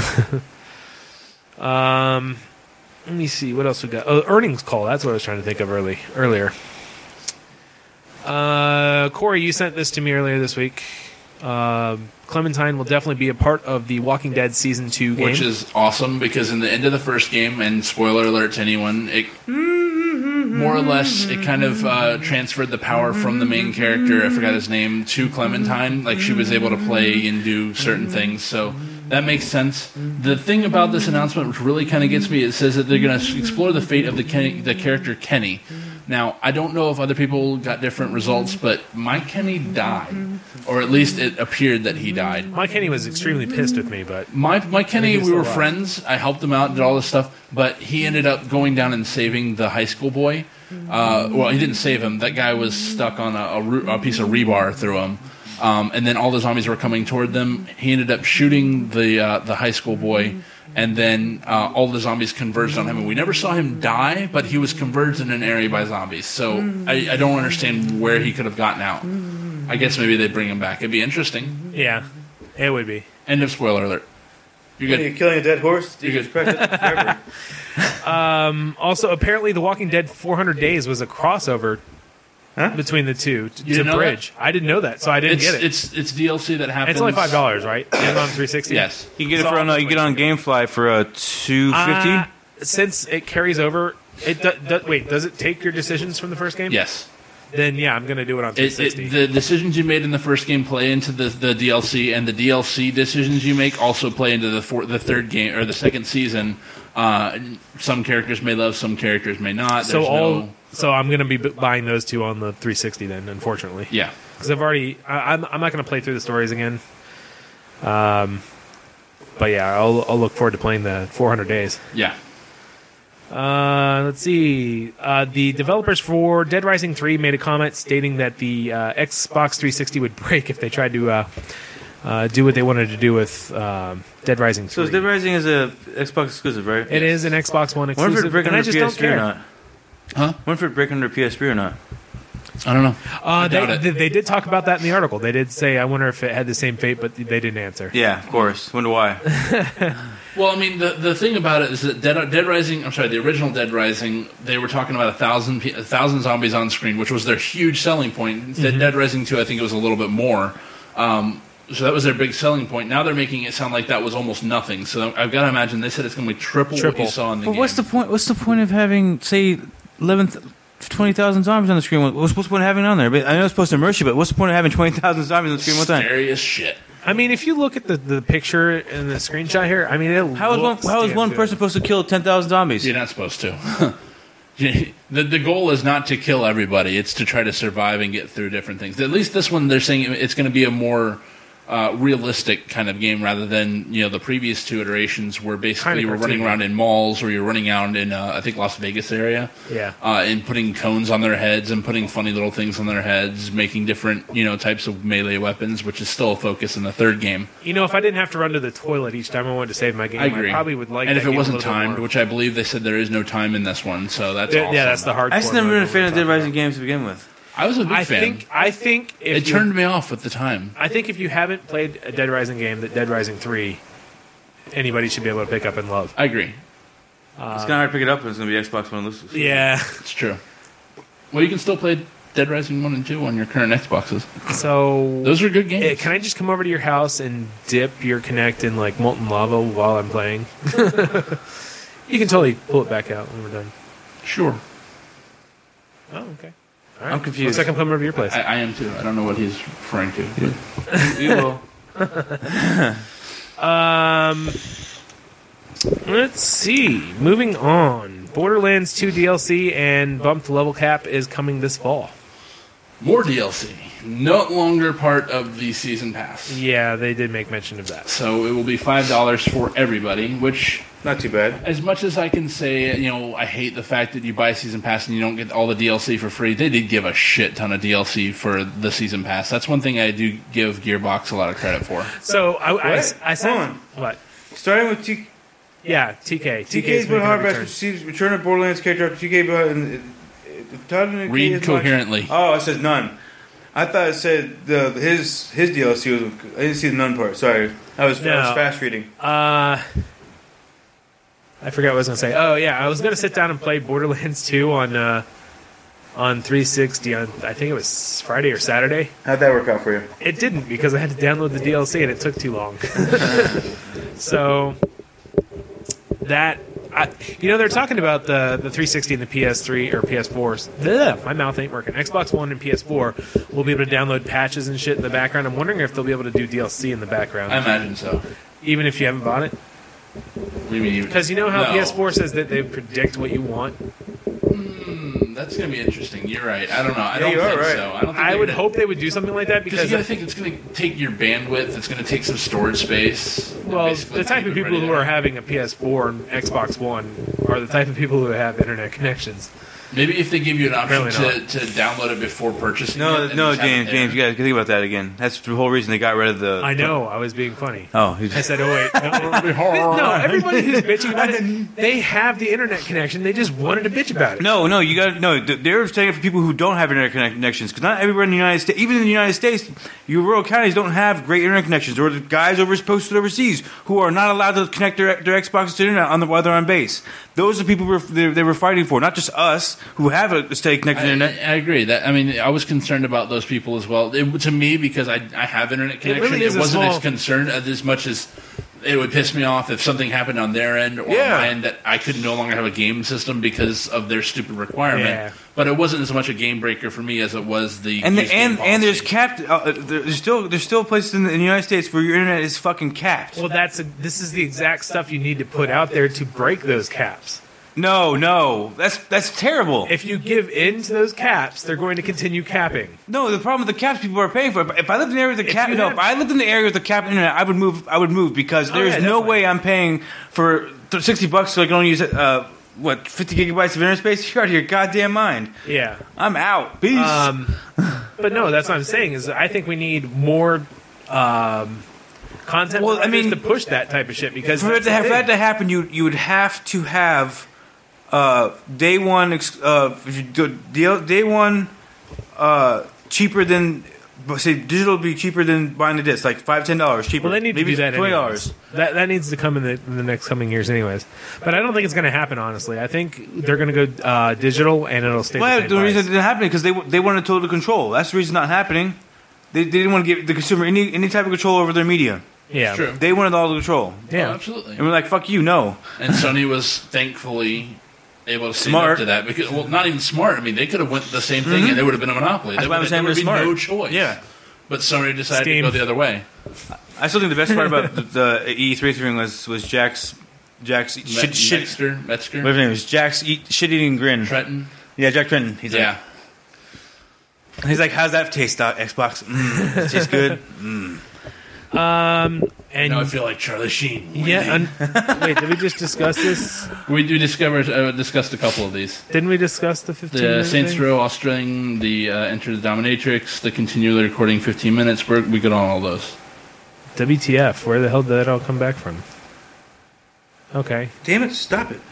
now. um, let me see what else we got. Oh, earnings call. That's what I was trying to think of early earlier. Uh, Corey, you sent this to me earlier this week. Uh, Clementine will definitely be a part of the Walking Dead Season two game.
Which is awesome because in the end of the first game, and spoiler alert to anyone, it more or less it kind of uh, transferred the power from the main character, I forgot his name, to Clementine. Like she was able to play and do certain things, so that makes sense. The thing about this announcement, which really kind of gets me, it says that they're going to explore the fate of the Kenny, the character Kenny. Now, I don't know if other people got different results, but Mike Kenny died, or at least it appeared that he died.
Mike Kenny was extremely pissed with me, but
My, Mike Kenny,
he's
we were
still alive.
friends. I helped him out, did all this stuff, but he ended up going down and saving the high school boy. Uh, well, he didn't save him. That guy was stuck on a, a, re- a piece of rebar through him, um, and then all the zombies were coming toward them. He ended up shooting the uh, the high school boy, and then uh, all the zombies converged on him. And we never saw him die, but he was converged in an area by zombies. So I, I don't understand where he could have gotten out. I guess maybe they'd bring him back. It'd be interesting.
yeah, it would be.
End of spoiler alert. You're
Are
good.
you killing a dead horse?
You're
Jesus
good.
Christ, that's forever.
Also, apparently, The Walking Dead four hundred Days was a crossover
Huh?
between the two to,
You
to
didn't know
bridge. I didn't know that, so I didn't
It's,
get it.
it's it's D L C that happens.
It's only five dollars, right? And on three sixty.
Yes.
You can get it
So
for
I'll
on, uh, you
just
get it on GameFly for uh, two fifty.
Uh, since it carries over, it do, do, wait. Does it take your decisions from the first game?
Yes.
Then yeah, I'm going to do it on three
It,
sixty.
it, the decisions you made in the first game play into the, the D L C, and the D L C decisions you make also play into the four, the third game or the second season. Uh, some characters may love, some characters may not.
so
There's
all.
no,
So I'm going to be bu- buying those two on the three sixty then, unfortunately.
yeah.
Because I've already, I, I'm, I'm not going to play through the stories again. Um, but yeah, I'll, I'll look forward to playing the four hundred Days.
Yeah.
Uh, let's see. Uh, the developers for Dead Rising three made a comment stating that the uh, Xbox three sixty would break if they tried to uh, uh, do what they wanted to do with um Dead Rising
So
three.
Dead Rising is a Xbox exclusive, right?
It is an Xbox One
I wonder if
exclusive,
it break
and I
under
just don't
P S three or
care.
not.
Huh?
I wonder if it break under P S three or not.
I don't know.
Uh,
doubt
they,
it.
they, they did talk about that in the article. They did say, I wonder if it had the same fate, but they didn't answer.
Yeah, of course. Wonder why.
Well, I mean, the the thing about it is that Dead, Dead Rising, I'm sorry, the original Dead Rising, they were talking about a thousand, pe- a thousand zombies on screen, which was their huge selling point. Instead, Dead Rising two, I think it was a little bit more. Um, so that was their big selling point. Now they're making it sound like that was almost nothing. So I've got to imagine they said it's going to be triple, what
Triple.
you saw in the
But
game.
what's the point? What's the point of having, say, eleven, twenty thousand zombies on the screen. What's the point of having it on there? But I know it's supposed to immerse you, but what's the point of having twenty thousand zombies on the screen one time?
Scary as shit.
I mean, if you look at the, the picture in the screenshot here, I mean, it
How is one,
looks
how is
damn
one
good.
person supposed to kill ten thousand zombies?
You're not supposed to. the The goal is not to kill everybody. It's to try to survive and get through different things. At least this one, they're saying it's going to be a more uh, realistic kind of game rather than you know the previous two iterations where basically
Kinda
you were running
cartoony.
around in malls or you're running out in uh, I think Las Vegas area.
Yeah.
Uh, and putting cones on their heads and putting funny little things on their heads, making different you know types of melee weapons, which is still a focus in the third game.
You know, if I didn't have to run to the toilet each time I wanted to save my game,
I agree.
probably would like
and
that
if it
game a
wasn't
little bit
timed,
more.
which I believe they said there is no time in this one, so that's
Yeah,
awesome.
yeah, that's the hardcore.
I've just never been a
mode
fan
we're
of Dead
talking
Rising
about.
games to begin with.
I was a big
I
fan.
think I think if
it
you-
turned me off with the time.
I think if you haven't played a Dead Rising game, that Dead Rising three, anybody should be able to pick up and love.
I agree.
It's kind of hard to pick it up, and it's going to be Xbox One exclusive.
Yeah.
It's true. Well, you can still play Dead Rising one and two on your current Xboxes.
So
Those are good games.
eh, can I just come over to your house and dip your Kinect in like molten lava while I'm playing? You can totally pull it back out when we're done.
Sure.
Oh, okay. All right.
I'm confused.
Looks like I'm coming over to your place.
I, I am too. I don't know what he's referring to. but-
You will.
Um, let's see. Moving on. Borderlands two D L C and bumped level cap is coming this fall.
More D L C. No longer part of the season pass.
Yeah, they did make mention of that.
So it will be five dollars for everybody, which,
Not too bad.
as much as I can say, you know, I hate the fact that you buy a season pass and you don't get all the D L C for free. They did give a shit ton of D L C for the season pass. That's one thing I do give Gearbox a lot of credit for.
So I, I,
What?
I said,
Hold on.
what?
Starting with T-
Yeah, T K.
TK's
TK's
been
making a
hard
return.
best receives return of Borderlands character after T K but and
Read coherently.
Oh, it says none. I thought it said the his his D L C was. I didn't see the none part. Sorry, I was, I
No.
was fast reading.
Uh, I forgot what I was going to say. Oh, yeah, I was going to sit down and play Borderlands two on uh, on three sixty on, I think it was Friday or Saturday.
How'd that work out for you?
It didn't because I had to download the D L C and it took too long. So that I, you know they're talking about the the three sixty and the P S three or P S fours. Ugh, my mouth ain't working. Xbox One and P S four will be able to download patches and shit in the background. I'm wondering if they'll be able to do D L C in the background,
I imagine so.
even if you haven't bought it.
What do you mean? you-
Because you know how
No.
P S four says that they predict what you want.
Hmm, that's going to be interesting. You're right. I don't know. I
Yeah,
don't
you are
think
right.
so. I don't think
I
they're
would
gonna-
hope they would do something like that
Because
because
you got to think it's going to take your bandwidth. It's going to take some storage space. and
well,
basically
the type
keep
of
it
people
ready
who
to-
are having a P S four and Xbox One are the type of people who have internet connections.
Maybe if they give you an option
Apparently
to, to download it before purchasing
No,
it. and
no,
just have it
James,
there.
James, you got to think about that again. That's the whole reason they got rid of the.
I know, I was being funny.
Oh, he
I
just,
said, oh wait. No, no, everybody who's bitching about it, they have the internet connection. They just wanted to bitch about it.
no, no, you got no. th- They're saying it for people who don't have internet connect- connections because not everywhere in the United States, even in the United States, your rural counties don't have great internet connections. Or the guys over posted overseas who are not allowed to connect their their Xbox to the internet on the while they're on base. Those are the people we're, they, they were fighting for, not just us who have a steady connected
I,
internet.
I agree. That I mean, I was concerned about those people as well. It, to me, because I, I have internet connection,
really
it,
is a
wasn't
small-
as concerned as much as it would piss me off if something happened on their end or
Yeah.
on my end that I could no longer have a game system because of their stupid requirement.
Yeah.
But it wasn't as much a game breaker for me as it was the
And the,
use game
and and there's
policy.
capped. Uh, there's still there's still places in the, in the United States where your internet is fucking capped.
Well, that's a, this is the exact stuff you need to put out there to break those caps.
No, no, that's that's terrible.
If you give in to those caps, they're going to continue capping.
No, the problem with the caps people are paying for. If I lived in the area with the
If
cap,
you
no,
have-
if I lived in the area with the cap internet, I would move. I would move because
Oh,
there's
yeah,
no
definitely.
way I'm paying for th- sixty bucks so I can only use uh, what fifty gigabytes of internet space. You're out of your goddamn mind.
Yeah.
I'm out. Peace.
Um, but no, that's what I'm saying is I think we need more um, content
Well, I
providers
mean-
to push that type of shit because
for, it
that's
to
the
have, for that
thing.
to happen, you you would have to have uh, day one ex- uh, if you do deal, day one uh, cheaper than. But say digital would be cheaper than buying the disc, like five ten dollars cheaper.
Well, they need to
Maybe
do that
twenty
anyways.
dollars.
That that needs to come in the, in the next coming years, anyways. But I don't think it's going to happen. Honestly, I think they're going to go uh, digital, and it'll stay.
Well,
the,
the
same
reason it
price.
didn't happen because they they wanted total control. That's the reason it's not happening. They, they didn't want to give the consumer any any type of control over their media.
yeah,
True.
They wanted all the control,
Oh,
yeah.
absolutely.
and we're like, "Fuck you, no."
And Sony was thankfully able to stand
Smart.
up to that. Because, well, not even smart. I mean, they could have went the same thing mm-hmm. and there would have been a monopoly.
That's
There
why I'm
would
saying
there would
they're
be
smart.
no choice.
Yeah.
But Sony decided
Steam.
to go the other way.
I still think the best part about the, the E three thing was was Jack's Jack's
Met,
shit, shit,
Metzger, Metzger,
whatever his name is, Jack's eat, shit eating grin.
Trenton.
Yeah, Jack Trenton. He's
Yeah.
like, he's like, how's that taste, uh, Xbox? Mm, it tastes good. Mm.
Um, and
Now I feel like Charlie Sheen.
yeah. Un- wait, did we just discuss this?
We do discover uh, discussed a couple of these.
Didn't we discuss the fifteen?
The
minute
Saints
thing?
Row Australian, the uh, Enter the Dominatrix, the continually recording fifteen minutes. We're, we got on all those.
W T F? Where the hell did that all come back from? Okay.
Damn it! Stop it.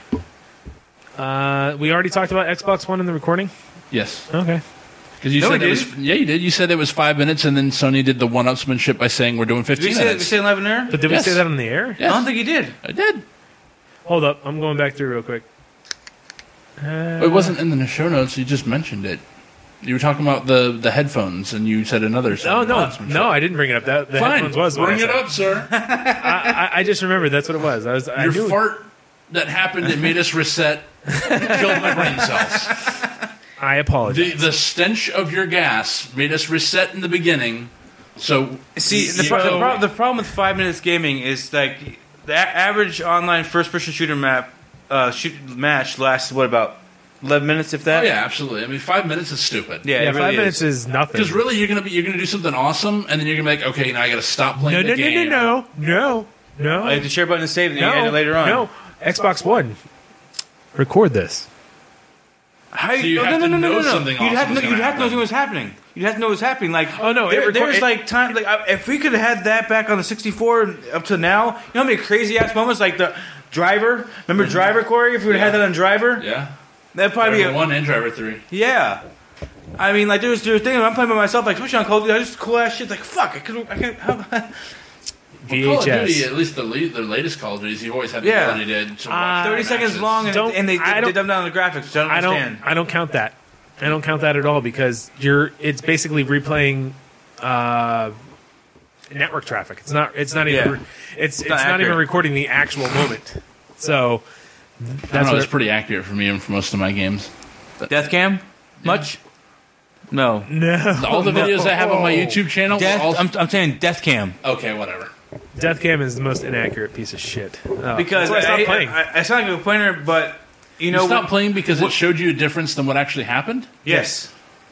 Uh, we already talked about Xbox One in the recording.
Yes.
Okay.
Because you
No,
said
we
it was, yeah, you did. You said it was five minutes, and then Sony did the one-upsmanship by saying we're doing
Did
fifteen
we say, we
minutes.
say live in there?
But did
Yes.
we say that on the air?
Yes.
I don't think he did.
I did.
Hold up, I'm going back through real quick. Uh,
It wasn't in the show notes. You just mentioned it. You were talking about the, the headphones, and you said another.
Oh no,
one-upsmanship.
no, I didn't bring it up. That the
Fine.
headphones was what
Bring
I
it
said.
up, sir.
I, I, I just remembered that's what it was. I was. I
Your
knew
fart that happened that made us reset killed my brain cells.
I apologize.
The the stench of your gas made us reset in the beginning. So
See, the,
you
pro- the,
go-
pro- the problem with five minutes gaming is like the a- average online first-person shooter map uh, shoot match lasts what about eleven minutes, if
Oh
that?
yeah, absolutely. I mean, five minutes is stupid.
yeah,
yeah,
it really
five
is.
minutes is nothing.
Because really, you're gonna be you're gonna do something awesome, and then you're gonna be like, okay, now I got to stop playing
no,
the
no, no,
game.
no, no, no,
I have
no,
to share button to save, and then
no,
you add it later on.
no. Xbox One. Record this.
How
So you
no,
have
no,
to
no, no,
know
no, no.
something
You'd have,
awesome
to,
is
you'd
gonna
have to know
happen.
what's happening. You'd have to know what's happening. Like,
Oh, no, it
there,
record-
there's
it-
like time. Like, I- if we could have had that back on the sixty-four and up to now, you know how many crazy ass moments like the Driver. Remember Driver, Corey? If we would have had that on Driver,
Yeah,
that'd probably
Driver
be a,
one and Driver three.
yeah. I mean, like there's there's things I'm playing by myself, like especially on Call of Duty, I just cool ass shit. Like fuck, I could I can't. How,
Well, Call of Duty,
V H S.
at least the, le- the latest Call of Duties, you always have the
Yeah.
ability to, to
Uh,
watch
Thirty
matches.
seconds long, and,
Don't-
and they,
I
they, they
don't-
dumb down the graphics. Which I don't
I
understand.
don't. I don't count that. I don't count that at all because you're. It's basically replaying uh, network traffic. It's not. It's not even.
Yeah.
Re- it's it's
not
not, even
accurate.
recording the actual moment. So
I don't
that's
know,
what
it's
it-
pretty accurate for me and for most of my games.
Death cam, much? No.
No.
All the videos I have on my YouTube channel.
Death.
Were all,
I'm, I'm saying death cam.
okay, whatever.
Deathcam is the most inaccurate piece of shit. Oh,
Because
that's why I
I,
stopped playing.
I, I, I sound like a pointer, but you
You
know,
stopped playing because it showed you a difference than what actually happened.
yes.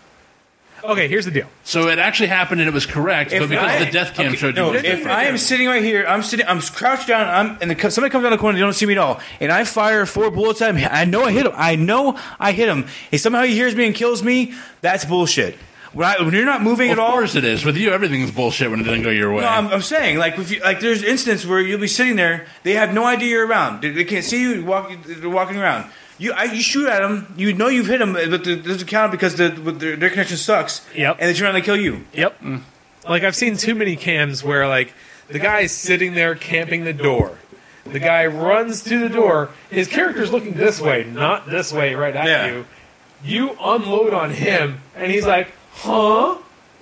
Okay, here's the deal.
So it actually happened and it was correct, but because
I-
the death cam
okay,
showed you
no,
it was
if
different.
I am sitting right here, I'm sitting, I'm crouched down, I'm, and the, somebody comes down the corner, they don't see me at all, and I fire four bullets at him. I know I hit him. I know I hit him. If somehow he hears me and kills me, that's bullshit. When, I, when you're not moving
Of
at all,
course it is. With you, everything's bullshit when it doesn't go your way.
no, I'm, I'm saying, like, if you, like, there's instances where you'll be sitting there, they have no idea you're around. They, they can't see you. Walk, they're walking around. You, I, you shoot at them. You know you've hit them, but it doesn't count because the, with their, their connection sucks.
Yep.
And they turn around and kill you.
Yep. Like I've seen too many cams where like the guy is sitting there camping the door. The guy runs to the door. His character's looking this way, not this way, right at
Yeah.
you. You unload on him, and he's like, "Huh?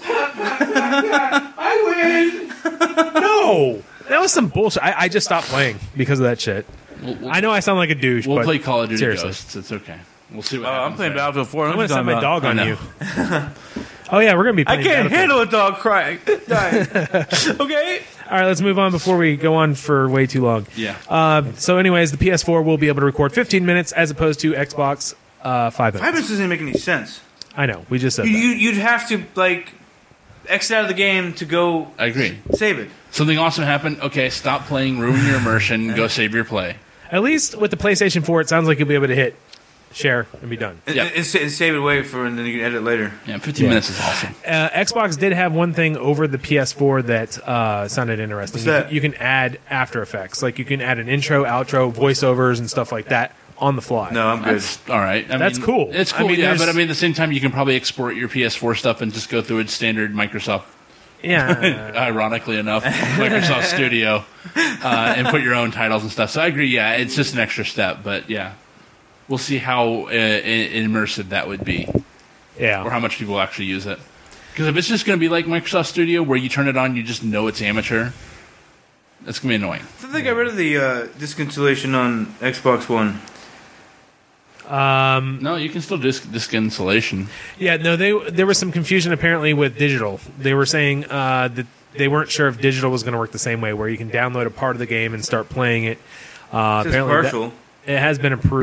I win." No, that was some bullshit. I, I just stopped playing because of that shit.
We'll, we'll,
I know I sound like a douche.
we'll
but
play Call of Duty
seriously.
Ghosts. It's okay. We'll see what
Uh,
happens.
I'm playing
there.
Battlefield four.
I'm gonna send my dog
I
on
know.
you. Oh yeah, we're gonna be.
I
Playing
can't
Battlefield.
handle a dog crying. Dying. Okay.
All right, let's move on before we go on for way too long.
Yeah.
Uh, so, anyways, the P S four will be able to record fifteen minutes as opposed to Xbox uh, five minutes.
Five minutes doesn't make any sense.
I know. We just said
You,
that.
you, you'd have to, like, exit out of the game to go
I agree.
save it.
Something awesome happened. Okay, stop playing, ruin your immersion, go save your play.
At least with the PlayStation four, it sounds like you'll be able to hit share and be done.
And,
Yeah.
and, sa- and save it away for, and then you can edit later.
Yeah, fifteen
Yeah.
minutes is awesome.
Uh, Xbox did have one thing over the P S four that uh, sounded interesting.
What's
You
that?
can, you can add After Effects. Like you can add an intro, outro, voiceovers, and stuff like that on the fly.
No, I'm good.
That's all right. I
That's
mean,
cool.
It's
I
cool,
mean,
yeah.
there's-
But I mean, at the same time, you can probably export your P S four stuff and just go through its standard Microsoft.
Yeah.
Ironically enough, Microsoft Studio, uh, and put your own titles and stuff. So I agree. Yeah, it's just an extra step, but yeah, we'll see how uh, i- immersive that would be, or
yeah.
how much people actually use it. Because if it's just going to be like Microsoft Studio, where you turn it on, you just know it's amateur. That's going to be annoying.
I think they got rid of the uh, disc installation on Xbox One.
Um,
No, you can still disk disk installation.
yeah, no, they there was some confusion apparently with digital. They were saying uh, that they weren't sure if digital was going to work the same way, where you can download a part of the game and start playing it. Uh,
It says
apparently, that-
partial.
it has been approved,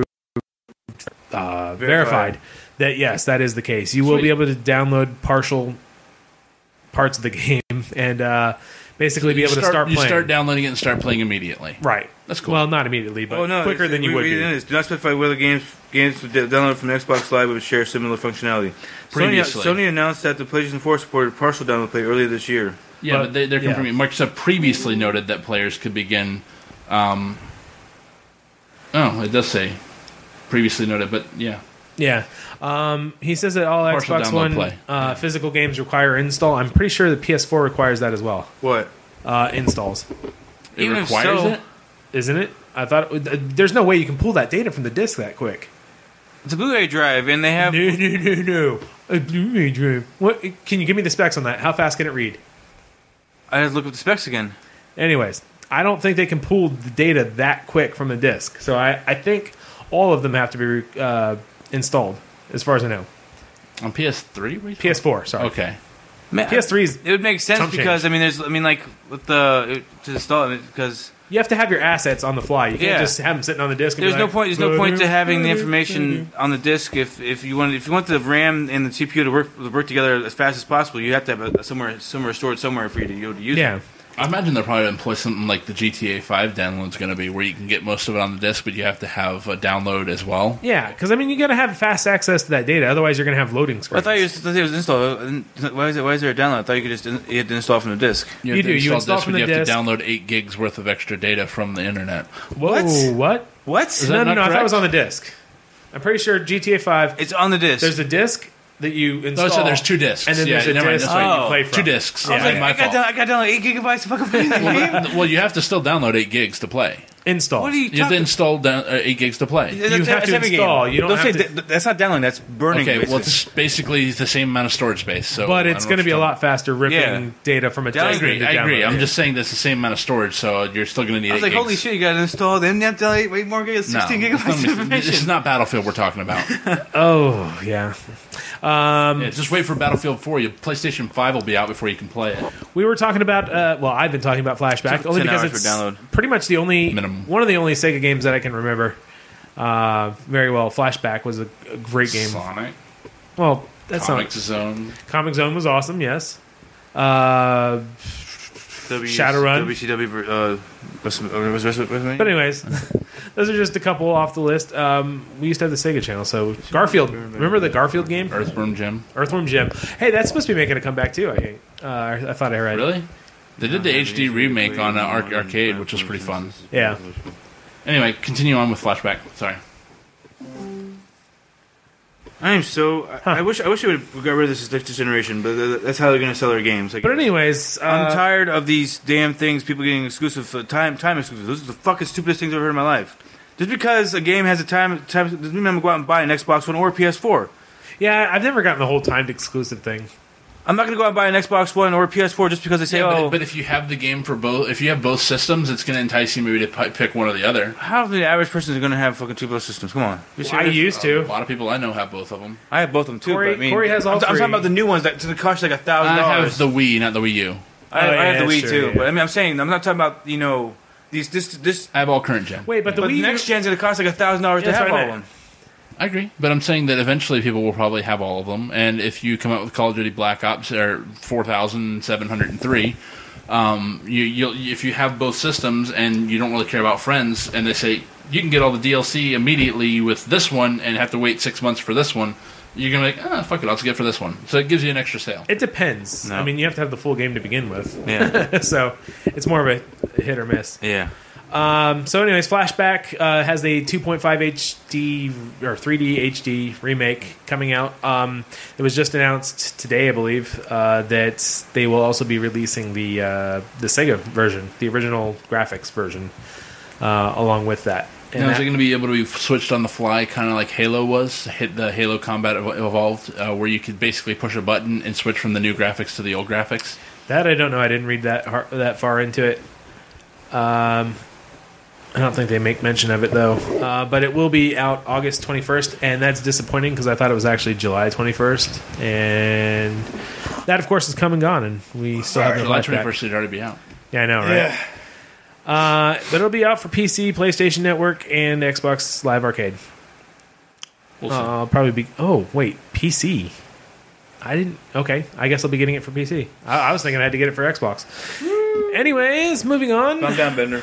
uh, verified. That yes, that is the case. You will
Sweet.
be able to download partial parts of the game and uh, basically be
You
able to
start,
start
you
playing.
start downloading it and start playing immediately.
Right.
That's cool.
Well, not immediately, but
Oh no!
quicker
it's-
than you
we-
would
we-
be.
it is. Do not specify whether games games to download from Xbox Live would share similar functionality. Sony,
Previously.
Sony announced that the PlayStation four supported partial download play earlier this year.
Yeah,
But-
but they, they're
yeah.
confirming. Microsoft previously noted that players could begin. Um, oh, it does say previously noted, but yeah.
Yeah. Um, he says that all
Partial
Xbox
download
One
play.
uh, physical games require install. I'm pretty sure the P S four requires that as well.
What?
Uh, installs,
It
Even if
requires
so-
it?
isn't it? I thought it, uh, there's no way you can pull that data from the disc that quick.
It's a Blu-ray drive, and they have.
No, no, no, no. A Blu-ray drive. What? Can you give me the specs on that? How fast can it read?
I have to look up the specs again.
Anyways, I don't think they can pull the data that quick from the disc. So I, I think all of them have to be uh, installed, as far as I know.
On P S three? What are you
P S four, sorry.
talking- Okay.
Man,
P S three is
It would make sense
Chump
because
change.
I mean, there's I mean, like with the to install it because
you have to have your assets on the fly. You can't
Yeah.
just have them sitting on the disc. And
there's
be
no
like,
point. There's no point to having the information on the disk if if you want if you want the RAM and the C P U to work to work together as fast as possible. You have to have it somewhere somewhere stored somewhere for you to be able to use it.
Yeah.
I imagine they'll probably employ something like the G T A five download's going to be, where you can get most of it on the disc, but you have to have a download as well.
Yeah, because I mean, you got to have fast access to that data. Otherwise, you're going to have loading
I
screens.
thought, you was, I thought it was installed. Why is it? Why is there a download? I thought you could just in, you had to install from the disk.
You,
You
have to
do. You install
disc,
from
but
the
you have
disc.
to download eight gigs worth of extra data from the internet.
Whoa,
What?
what?
What?
Is
No,
that
no,
not
no. I thought it
correct?
was on the disc. I'm pretty sure G T A five.
It's on the disk.
There's a disc that you
No,
install.
so there's two discs.
and then
yeah,
there's a
never mind,
disc
that's right.
that
Oh.
you play from.
Two discs.
Yeah,
I, was like,
yeah.
my
I, got
fault.
down, I got down like eight gigabytes to fucking play that game.
Well, you have to still download eight gigs to play.
Install.
What are you
You have to
talking?
install down, uh, eight gigs to play.
You have to install. You don't have
say
to-
that- that's not downloading. That's burning.
Okay, well,
basically.
it's basically the same amount of storage space. So
But
I
it's
don't know
going to
what
be a
you're
lot faster ripping
Yeah.
data from a
I
disc.
I
than
agree.
to
I agree.
download
I'm
it.
just saying that's the same amount of storage, so you're still going to need
I was
eight
like,
gigs.
holy shit, you got to install. Then you have to like, wait more gigs,
No,
sixteen
it's
gigabytes
not-
of
It's
information.
not Battlefield we're talking about.
Oh yeah. Um,
Yeah, just wait for Battlefield four. Your PlayStation five will be out before you can play it.
We were talking about. Uh, well, I've been talking about Flashback
Took
only
ten
because
hours for
it's
download.
pretty much the only
Minimum.
one of the only Sega games that I can remember uh, very well. Flashback was a, a great game.
Sonic,
Well, that's
Comic
not.
Zone.
Comic Zone was awesome. Yes. Uh,
W-
Shadowrun.
W C W. ver- Uh, what's, uh, what's, what's, what's, what's,
but anyways, those are just a couple off the list. Um, we used to have the Sega channel, so Garfield. Remember the Garfield game,
Earthworm Jim.
Earthworm Jim? Hey, that's supposed to be making a comeback too. I think. Uh, I I thought I read.
Really? They did the H D remake on uh, Arc- Arcade, which was pretty fun.
Yeah.
Anyway, continue on with Flashback. Sorry.
I am so. I, I wish. I wish they would have got rid of this next generation, but th- that's how they're going to sell their games. Like,
But anyways, uh,
I'm tired of these damn things. People getting exclusive uh, time time exclusive. Those are the fucking stupidest things I've heard in my life. Just because a game has a time time doesn't mean I'm gonna go out and buy an Xbox One or a P S four.
yeah, I've never gotten the whole timed exclusive thing.
I'm not gonna go out and buy an Xbox One or a P S four just because they say,
Yeah,
"Oh,
but, but if you have the game for both, if you have both systems, it's going to entice you maybe to pi- pick one or the other.
how the average person is gonna have fucking two of those systems?" Come on, You
I
serious?
used
A
to.
lot of people I know have both of them.
I have both of them too.
Corey-
but I mean,
Corey has all
I'm, I'm
three.
talking about the new ones that to the cost like a thousand
I have
dollars.
the Wii, not the Wii U.
I,
Oh,
I
yeah,
have the Wii
sure,
too,
yeah.
but I mean, I'm saying I'm not talking about you know these this this.
I have all current gen.
Wait, but the
But
Wii
next
U,
gen's gonna cost like a thousand dollars
Yeah,
to
that's
have
what I
all of
meant.
them.
I agree, but I'm saying that eventually people will probably have all of them. And if you come out with Call of Duty Black Ops or four thousand seven hundred three, um, you, you'll, if you have both systems and you don't really care about friends, and they say you can get all the D L C immediately with this one and have to wait six months for this one, you're gonna be like, ah, fuck it, I'll just get it for this one. So it gives you an extra sale.
it depends.
No.
I mean, you have to have the full game to begin with.
Yeah,
So it's more of a hit or miss.
yeah.
Um, so, anyways, Flashback uh, has a two point five H D or three D H D remake coming out. Um, it was just announced today, I believe, uh, that they will also be releasing the uh, the Sega version, the original graphics version, uh, along with that. And
Now, is
that-
it going to be able to be switched on the fly, kind of like Halo was? Hit the Halo Combat Ev- Evolved, uh, where you could basically push a button and switch from the new graphics to the old graphics.
that I don't know. I didn't read that har- that far into it. Um, I don't think they make mention of it though. Uh, but it will be out August twenty-first, and that's disappointing because I thought it was actually July twenty-first, and that of course is come and gone, and we still have no
July
flashback.
twenty-first should already be out.
Yeah, I know, right?
Yeah.
Uh, but it'll be out for P C, PlayStation Network, and Xbox Live Arcade.
We'll see.
Uh, I'll probably be. Oh wait, P C. I didn't. Okay, I guess I'll be getting it for P C. I, I was thinking I had to get it for Xbox. Anyways, moving on.
Calm down, Bender.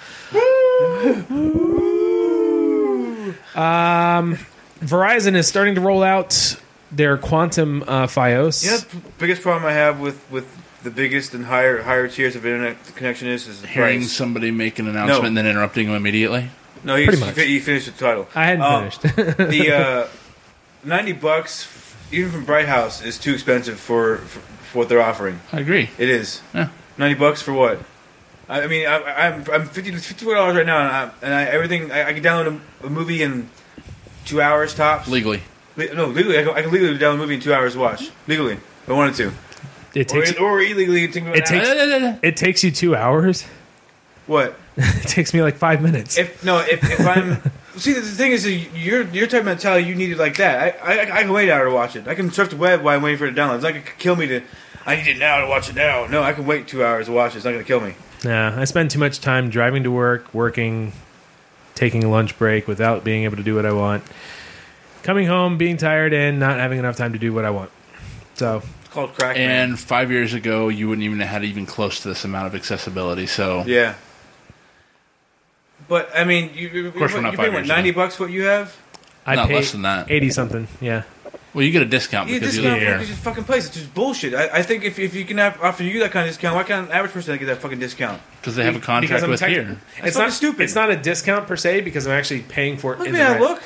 Um, Verizon is starting to roll out their Quantum uh, Fios.
You know, the biggest problem I have with, with the biggest and higher higher tiers of internet connection is is the
Hearing
price.
somebody make an announcement
No.
and then interrupting them immediately.
No, you,
Pretty
you,
much.
fi- you finished the title.
I hadn't
Um,
finished.
The uh, ninety bucks, even from Bright House, is too expensive for, for, for what they're offering.
I agree.
It is.
Yeah.
Ninety bucks for what? I, I mean, I, I'm I'm fifty fifty-four dollars right now, and I, and I everything I, I can download a, a movie in two hours tops.
Legally.
Le- no, legally, I can, I can legally download a movie in two hours to watch. Legally, if I wanted to,
It
or,
takes
or illegally. Think about
It takes- it takes you two hours.
what?
It takes me like five minutes.
If no, if, if I'm see the thing is, your your type of mentality, you need it like that. I, I I can wait an hour to watch it. I can surf the web while I'm waiting for it to download. It's not gonna kill me to. I need it now to watch it now. No, I can wait two hours to watch it. It's not gonna kill me.
Nah, I spend too much time driving to work, working, taking a lunch break without being able to do what I want. Coming home, being tired, and not having enough time to do what I want. So,
It's called crack. man.
And five years ago, you wouldn't even have had even close to this amount of accessibility. So
Yeah. But I mean, you, you,
course we're
you
not
pay
five
what
years
ninety
ago.
bucks what you have?
I
Not
paid
less than that.
eighty something. Yeah,
well, you get a discount
You
because you
discount
live
for
here.
this fucking place. It's just bullshit. I, I think if, if you can have, offer you that kind of discount, why can't an average person get that fucking discount?
Because they have a
Because
contract
I'm
with
tech-
here.
That's
It's
fucking
not
stupid.
It's not a discount per se because I'm actually paying for it.
Look
in
at
the
that.
rent.
Look.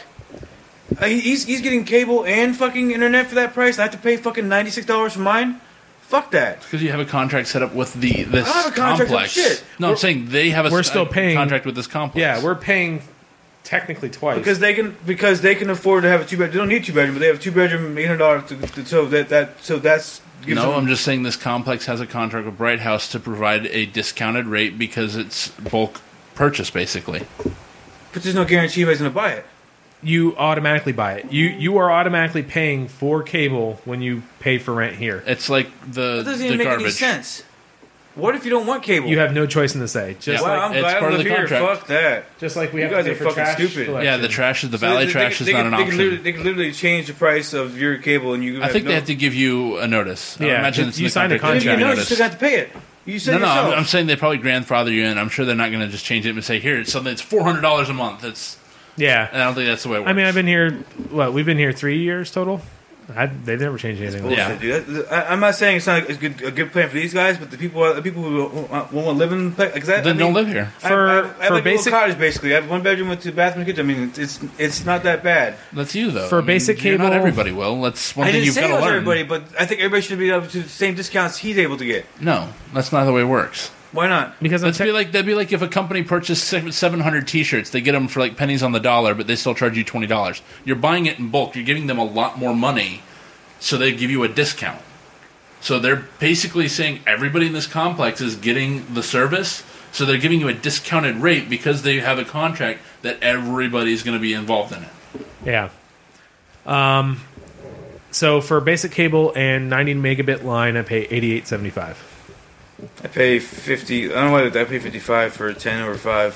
Uh, he- he's he's getting cable and fucking internet for that price. And I have to pay fucking ninety six dollars for mine. Fuck that.
Because you have a contract set up with the this
I don't have a contract with
complex.
shit.
No, I'm saying they have a,
we're
s-
still
a
paying-
contract with this complex.
Yeah, we're paying technically twice
Because they can because they can afford to have a two bedroom. They don't need two bedroom, but they have a two bedroom eight hundred dollars. To, to, so that that so that's gives
No,
them-
I'm just saying this complex has a contract with Bright House to provide a discounted rate because it's bulk purchase, basically.
But there's no guarantee anybody's going to buy it.
you automatically buy it. You you are automatically paying for cable when you pay for rent here.
It's like the
That doesn't
the
even make
garbage.
any sense. What if you don't want cable?
You have no choice in the say. Just
Yeah.
Well,
like
I'm
it's
glad I
part of
live
the
here.
contract.
Fuck that.
just like we
You
have
guys
to pay
are
for
fucking
trash
stupid.
collection.
Yeah, the trash is the
So
valet
they-
trash
they,
is
they
not
can,
an
they can
option.
literally, they can literally change the price of your cable, and you.
I
have
think
no,
they have to give you a notice. I
Yeah,
imagine
you-
it's in
you
the
signed a
contract.
If you
they give
know,
you
you still got to pay it. You said
No, no,
yourself.
I'm, I'm saying they probably grandfather you in. I'm sure they're not going to just change it and say, "Here, it's something that's four hundred dollars a month." It's.
Yeah.
I don't think that's the way it works.
I mean, I've been here. What we've been here three years total. I, they've never changed anything.
Bullshit,
Yeah.
dude. That- I, I'm not saying it's not a good, a good plan for these guys, but the people, the people who want to live in, like that,
then
I mean,
don't live here.
I,
For-
I, I have
for
like a
basic-
little cottage basically. I have one bedroom with two bathroom, kitchen. I mean, it's it's it's not that bad.
That's you though.
For
I mean,
basic
you're Not
cable-
everybody will. That's one
I
thing
didn't
you've
say
got
it
to
was
learn.
everybody, but I think everybody should be able to the same discounts he's able to get.
No, that's not the way it works.
Why not?
Because I'm
That'd be
tech-
like that'd be like if a company purchased seven hundred T-shirts, they get them for like pennies on the dollar, but they still charge you twenty dollars. You're buying it in bulk. You're giving them a lot more money, so they give you a discount. So they're basically saying everybody in this complex is getting the service, so they're giving you a discounted rate because they have a contract that everybody's going to be involved in it.
yeah. Um. So for basic cable and ninety megabit line, I pay eighty eight seventy five.
I pay fifty. I don't know why I pay fifty five for ten over five.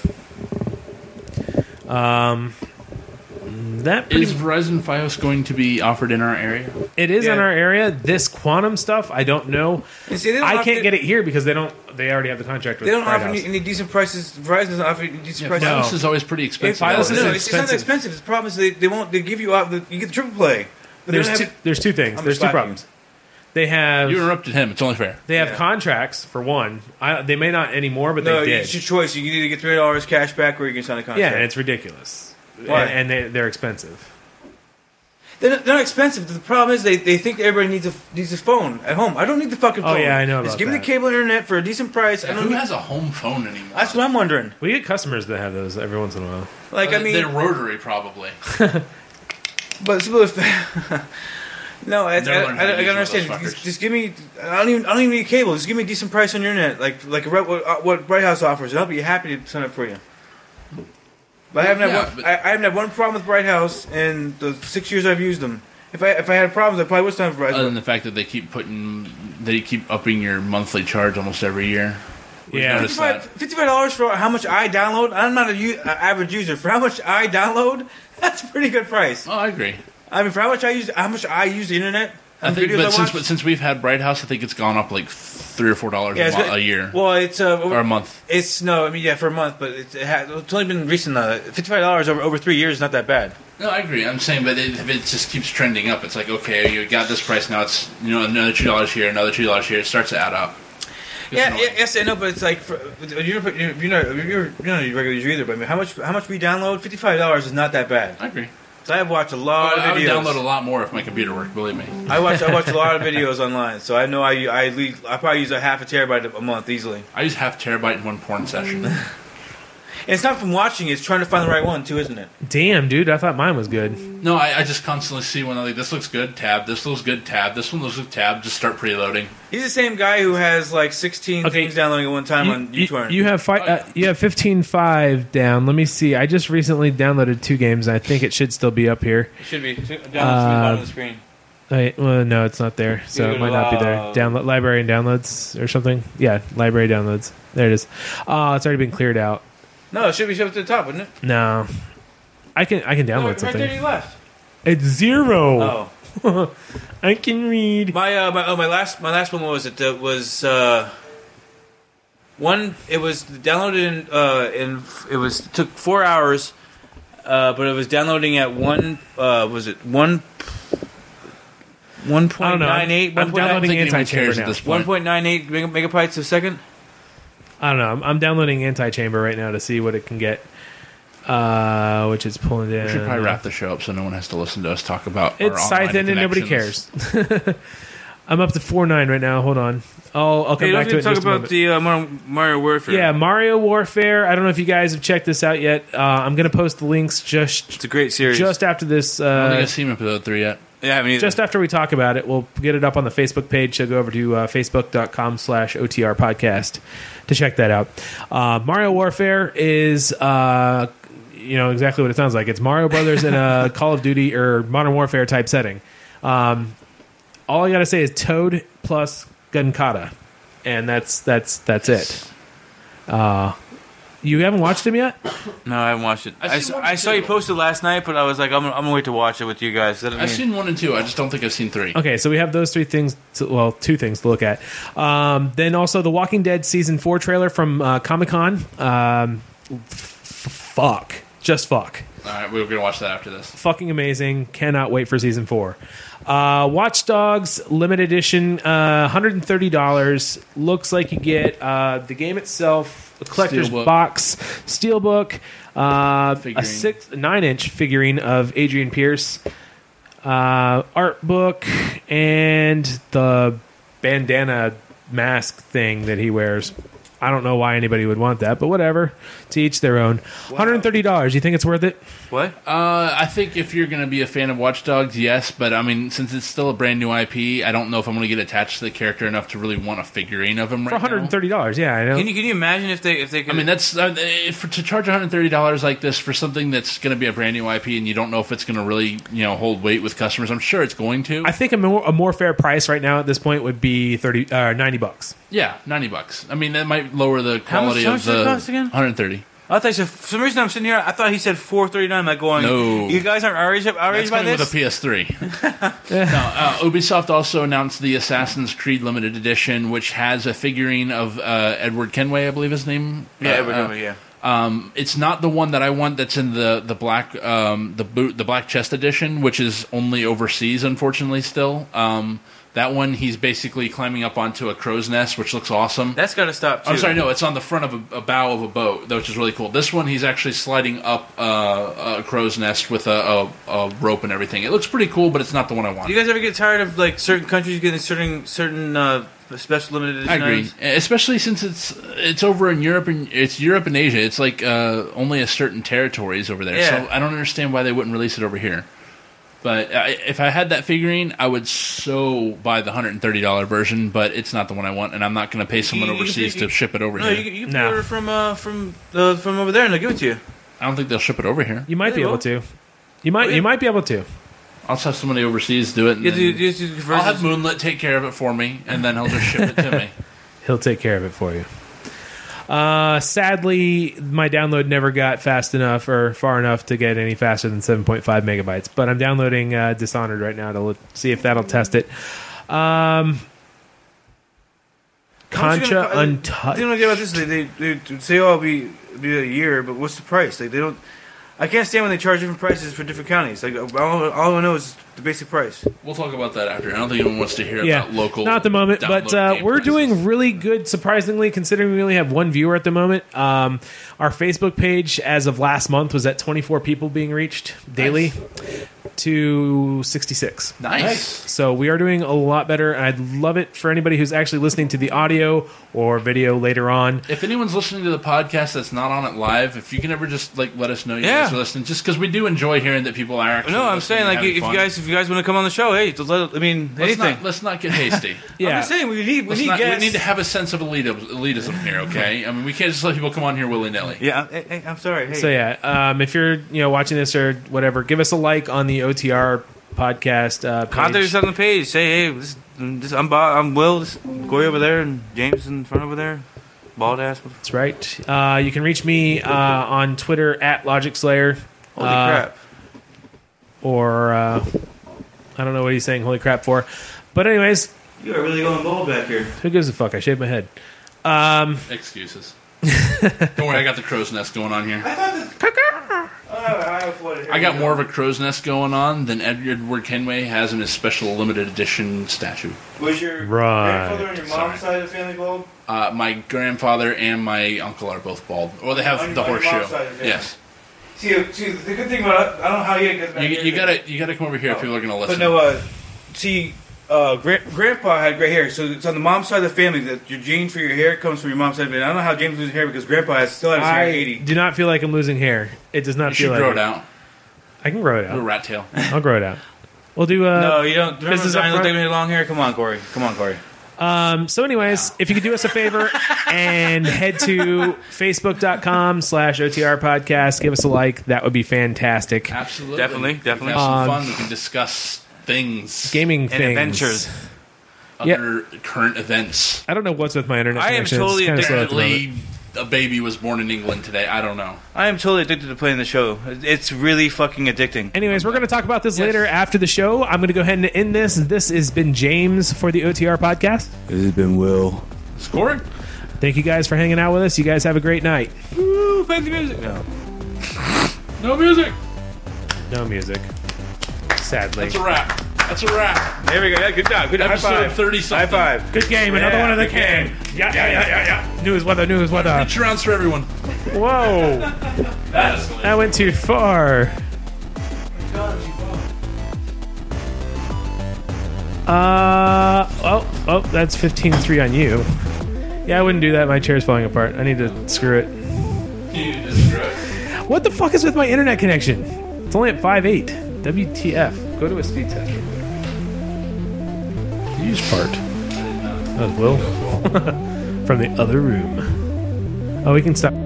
Um. That pretty
Is Verizon Fios going to be offered in our area?
It is in
Yeah.
our area. This quantum stuff, I don't know.
And see, they don't
I
offer-
can't get it here because they don't. They already have the contract with
They don't
Bright
offer
House.
any, any decent prices. Verizon doesn't offer any decent
Yeah,
prices.
No.
Fios is always pretty
It's,
expensive.
no,
Fios
no,
is
it's, it's not
expensive.
that expensive. The problem is they, they won't. They give you out. The, you get the triple play. But they
There's
don't
two,
have,
there's two things.
I'm
There's two
slapping
problems. They have
You interrupted him. It's only fair.
they have
Yeah.
contracts for one. I, they may not anymore, but
no,
they did.
it's your choice. You can either get three hundred dollars cash back, or you can sign a
Yeah,
contract.
and it's ridiculous.
Why?
And, and they, they're expensive.
They're not, they're not expensive. The problem is they, they think everybody needs a needs a phone at home. I don't need the fucking
Oh,
phone.
yeah, I know
Just
about
give me
that.
the cable internet for a decent price. I don't
Who
need,
has a home phone anymore?
that's what I'm wondering.
We get customers that have those every once in a while.
Like I
Uh,
mean,
they're rotary probably.
but it's a little. No, I, I,
Never
I,
learned
I,
how to
gotta
use one of
understand.
those
Just,
fuckers.
just give me. I don't even. I don't even need cable. Just give me a decent price on your internet, like like what, uh, what Bright House offers, and I'll be happy to sign up for you. But I haven't
Yeah,
had one,
but-
I, I haven't had one problem with Bright House in the six years I've used them. If I if I had problems, I probably would stand for Bright
Other
House.
than the fact that they keep putting, they keep upping your monthly charge almost every year. We've
Yeah.
noticed that.
fifty-five dollars for how much I download. I'm not a u- uh, average user. For how much I download, that's a pretty good price.
Oh, I agree.
I mean, for how much I use, how much I use the internet,
I
and
think,
videos
but
I
since
watch.
since we've had Bright House, I think it's gone up like three or four dollars
Yeah,
a,
it's
mo-
good.
a year
Well, it's uh,
or a month.
It's no, I mean, yeah, for a month, but it's, it has, it's only been recent. Uh, Fifty-five dollars over over three years is not that bad.
No, I agree. I'm saying, but it, if it just keeps trending up, it's like okay, you got this price now. It's you know another two dollars here, another two dollars here. It starts to add up. It's
Yeah,
annoying.
yeah, yes, I know, but it's like for, you're you're not you're not you're not a regular user either. But I mean, how much how much we download? Fifty-five dollars is not that bad.
I agree.
So I watch a lot
I
of
would
videos.
download a lot more if my computer worked. Believe me.
I watch I watch a lot of videos online, so I know I I leave, I probably use a half a terabyte a month easily.
I use half terabyte in one porn session.
And it's not from watching; it's trying to find the right one too, isn't it?
Damn, dude, I thought mine was good.
No, I, I just constantly see when I'm like, this looks good, tab. This looks good, tab. This one looks good, tab. Just start preloading.
He's the same guy who has like sixteen
Okay.
things downloading at one time on
You,
YouTube.
you have fi- uh, you have fifteen point five down. Let me see. I just recently downloaded two games. I think it should still be up here.
It should be down the
Uh,
bottom of the screen.
I, well, no, it's not there, so it might not be there.
Wow.
Download library and downloads or something. Yeah, library downloads. There it is. Oh, it's already been cleared out.
No, it should be up to the top, wouldn't it?
No, I can I can
No,
download
right there
something.
to your left.
It's zero.
Oh,
I can read.
my uh, my oh, my last my last one was it uh, was uh, one. It was downloaded in uh, in it was it took four hours, uh, but it was downloading at one. Uh, was it one? One
I
point
don't know.
nine eight.
I'm downloading
think anyone
anti-chamber
cares at
now.
this
One
point.
point nine eight megabytes a second.
I don't know. I'm, I'm downloading anti-chamber right now to see what it can get. Uh, which is pulling down.
We should probably wrap the show up so no one has to listen to us talk about our
It's
online
Scythe and nobody
connections.
cares. I'm up to four nine right now. Hold on. I'll, I'll come
Hey,
back
don't
to it.
you
in
talk
just a
about
moment.
the uh, Mario, Mario Warfare?
Yeah, Mario Warfare. I don't know if you guys have checked this out yet. Uh, I'm going to post the links just
it's a great series.
just after this.
I don't think
Uh,
I've seen episode three yet.
yeah, I mean,
just after we talk about it, we'll get it up on the Facebook page. So go over to uh, facebook.com slash OTR podcast to check that out. Uh, Mario Warfare is, uh, you know, exactly what it sounds like. It's Mario Brothers in a Call of Duty or Modern Warfare type setting. Um, all I got to say is Toad plus Gunkata, and that's that's that's it. Uh, you haven't watched him yet?
no, I haven't watched it.
I've
I,
seen
s-
one
I
or
saw
two.
you posted last night, but I was like, I'm, gonna- I'm gonna wait to watch it with you guys. That, I
I've
mean,
seen one and two. I just don't think I've seen three.
Okay, so we have those three things. To, well, two things to look at. Um, then also the Walking Dead season four trailer from uh, Comic Con. Um, f- fuck, just fuck,
All right, we're gonna watch that after this.
fucking amazing. Cannot wait for season four. Uh, Watch Dogs limited edition, uh, one hundred thirty dollars. Looks like you get uh, the game itself, a collector's
Steelbook.
box, steelbook, uh, a
Figurine.
six nine inch figurine of Adrian Pierce, uh, art book, and the bandana mask thing that he wears. I don't know why anybody would want that, but whatever. To each their own. one hundred thirty dollars. You think it's worth it?
what?
Uh, I think if you're going to be a fan of Watch Dogs, yes. But I mean, since it's still a brand new I P, I don't know if I'm going to get attached to the character enough to really want a figurine of him right
For one hundred
now.
thirty dollars, yeah, I know.
Can you can you imagine if they if they could?
I mean, that's uh, if, to charge one hundred thirty dollars like this for something that's going to be a brand new I P and you don't know if it's going to really, you know, hold weight with customers. I'm sure it's going to.
I think a more, a more fair price right now at this point would be thirty, uh, ninety bucks.
yeah, ninety bucks. I mean, that might lower the
How much-
quality
how
of
much did it
the
cost again?
one hundred thirty.
I thought you said, for some reason I'm sitting here. I thought he said four thirty nine. I'm like going,
No.
you guys aren't outraged,
That's
outraged by
coming
this.
with a P S three. no, uh, Ubisoft also announced the Assassin's Creed Limited Edition, which has a figurine of uh, Edward Kenway, I believe his name.
yeah,
Uh,
Edward
uh,
Kenway, yeah.
Um, it's not the one that I want. That's in the the black um, the boot the black chest edition, which is only overseas, unfortunately. Still, um, that one he's basically climbing up onto a crow's nest, which looks awesome.
That's got to stop too.
I'm sorry, no, it's on the front of a, a bow of a boat, which is really cool. This one, he's actually sliding up uh, a crow's nest with a, a, a rope and everything. It looks pretty cool, but it's not the one I want.
Do you guys ever get tired of like certain countries getting certain certain uh, special limited
I
edition
agree,
items?
especially since it's it's over in Europe and it's Europe and Asia. It's like uh, only a certain territories over there.
Yeah.
So I don't understand why they wouldn't release it over here. But I, if I had that figurine, I would so buy the one hundred thirty dollars version. But it's not the one I want, and I'm not going to pay someone
You- you-
overseas
you-
to ship it over
No,
here.
you, you can
No.
order from uh, from uh, from over there and they'll give it to you.
I don't think they'll ship it over here.
You might
Yeah,
be
they
able
will.
to. You might.
Oh, yeah.
You might be able to.
I'll just have somebody overseas do it. And
You
then
do- you do- you
I'll have
versus-
Moonlit take care of it for me, and then he'll just ship it to me.
He'll take care of it for you. Uh, sadly, my download never got fast enough or far enough to get any faster than seven point five megabytes. But I'm downloading uh, Dishonored right now to look, see if that'll test it. Um,
How much you
Contra
gonna-
Untouched.
They don't get about this. They, they, they say, "Oh, it'll be be a year," but what's the price? Like they don't. I can't stand when they charge different prices for different counties. Like all, all I know is the basic price.
We'll talk about that after. I don't think anyone wants to hear
Yeah,
about local.
not at the moment, but
download
uh,
game
we're
prices.
doing really good, surprisingly, considering we only have one viewer at the moment. Um, our Facebook page, as of last month, was at twenty-four people being reached daily to sixty-six.
Nice.
So we are doing a lot better, and I'd love it for anybody who's actually listening to the audio or video later on.
If anyone's listening to the podcast that's not on it live, if you can ever just like let us know you
Yeah.
guys are listening, just because we do enjoy hearing that people are actually.
No, I'm
listening
saying
and
like
having
if
fun.
you guys if you guys want to come on the show, hey, just let, I mean
let's
anything.
not, let's not get hasty.
Yeah,
I'm just saying we need we
Let's
need
not- we
guests.
need to have a sense of elitism, elitism here, okay? I mean, we can't just let people come on here willy nilly.
Yeah, I, I, I'm sorry. Hey,
So yeah, um, if you're you know watching this or whatever, give us a like on the O T R podcast uh,
Contact
page.
us on the page. Say, hey, this, this, I'm Bob, I'm Will. This, Goy over there, and James in front over there. Bald ass.
That's right. Uh, you can reach me uh, on Twitter at Logic Slayer.
Holy
Uh,
crap!
Or uh, I don't know what he's saying holy crap for. But anyways,
You are really going bold back here.
who gives a fuck? I shaved my head. Um,
Excuses. Don't worry, I got the crow's nest going on here. I got more of a crow's nest going on than Edward Kenway has in his special limited edition statue.
Was your
Right.
grandfather on your
Sorry.
mom's side of the family bald?
Uh, my grandfather and my uncle are both bald. Or they have
On-
the
on your mom's
horseshoe.
side of the family.
Yes.
See, see, the good thing about I don't know how you get back
You,
here,
you
but-
gotta you gotta come over here if
Oh.
people are gonna
But
listen.
no, uh, see, uh, gra- Grandpa had gray hair, so it's on the mom's side of the family that your gene for your hair comes from your mom's side of the family. I don't know how James loses hair because Grandpa has still has his hair
I
at eighty.
do not feel like I'm losing hair. It does not
you
feel
should
like
grow it out.
I can grow it
Do a
out.
rat tail.
I'll grow it out. We'll do. Uh,
No, you don't. Remember
business
the
up
guy who
front?
looked like me long hair? Come on, Corey. Come on, Corey.
Um, so anyways, if you could do us a favor and head to facebook.com slash OTR podcast, give us a like. That would be fantastic.
Absolutely.
Definitely,
We can
definitely.
have some
Um,
fun. We can discuss things.
Gaming
And
things.
adventures.
Other current events.
I don't know what's with my internet
I am
connection.
totally
it's kind of slow at the moment.
Apparently, a baby was born in England today. I don't know.
I am totally addicted to playing the show. It's really fucking addicting.
Anyways, we're going to talk about this
Yes.
later after the show. I'm going to go ahead and end this. This has been James for the O T R podcast.
This has been Will.
Scoring?
Thank you guys for hanging out with us. You guys have a great night.
Woo, play the music. No.
No music.
No music. Sadly.
That's a wrap. That's a wrap.
There we go. Yeah, good job. Good
Episode
high five.
thirty something.
High five.
Good game. Another
Yeah,
one of the
good
can.
game.
Yeah, yeah, yeah, yeah, yeah. News weather, news weather.
Reach rounds for everyone.
Whoa.
That is
That went too far. Uh, oh, oh, that's fifteen three on you. Yeah, I wouldn't do that. My chair's falling apart. I need to screw it. What the fuck is with my internet connection? It's only at five eight. W T F. Go to a speed test. You just fart. That was Will. From the other room. Oh, we can stop.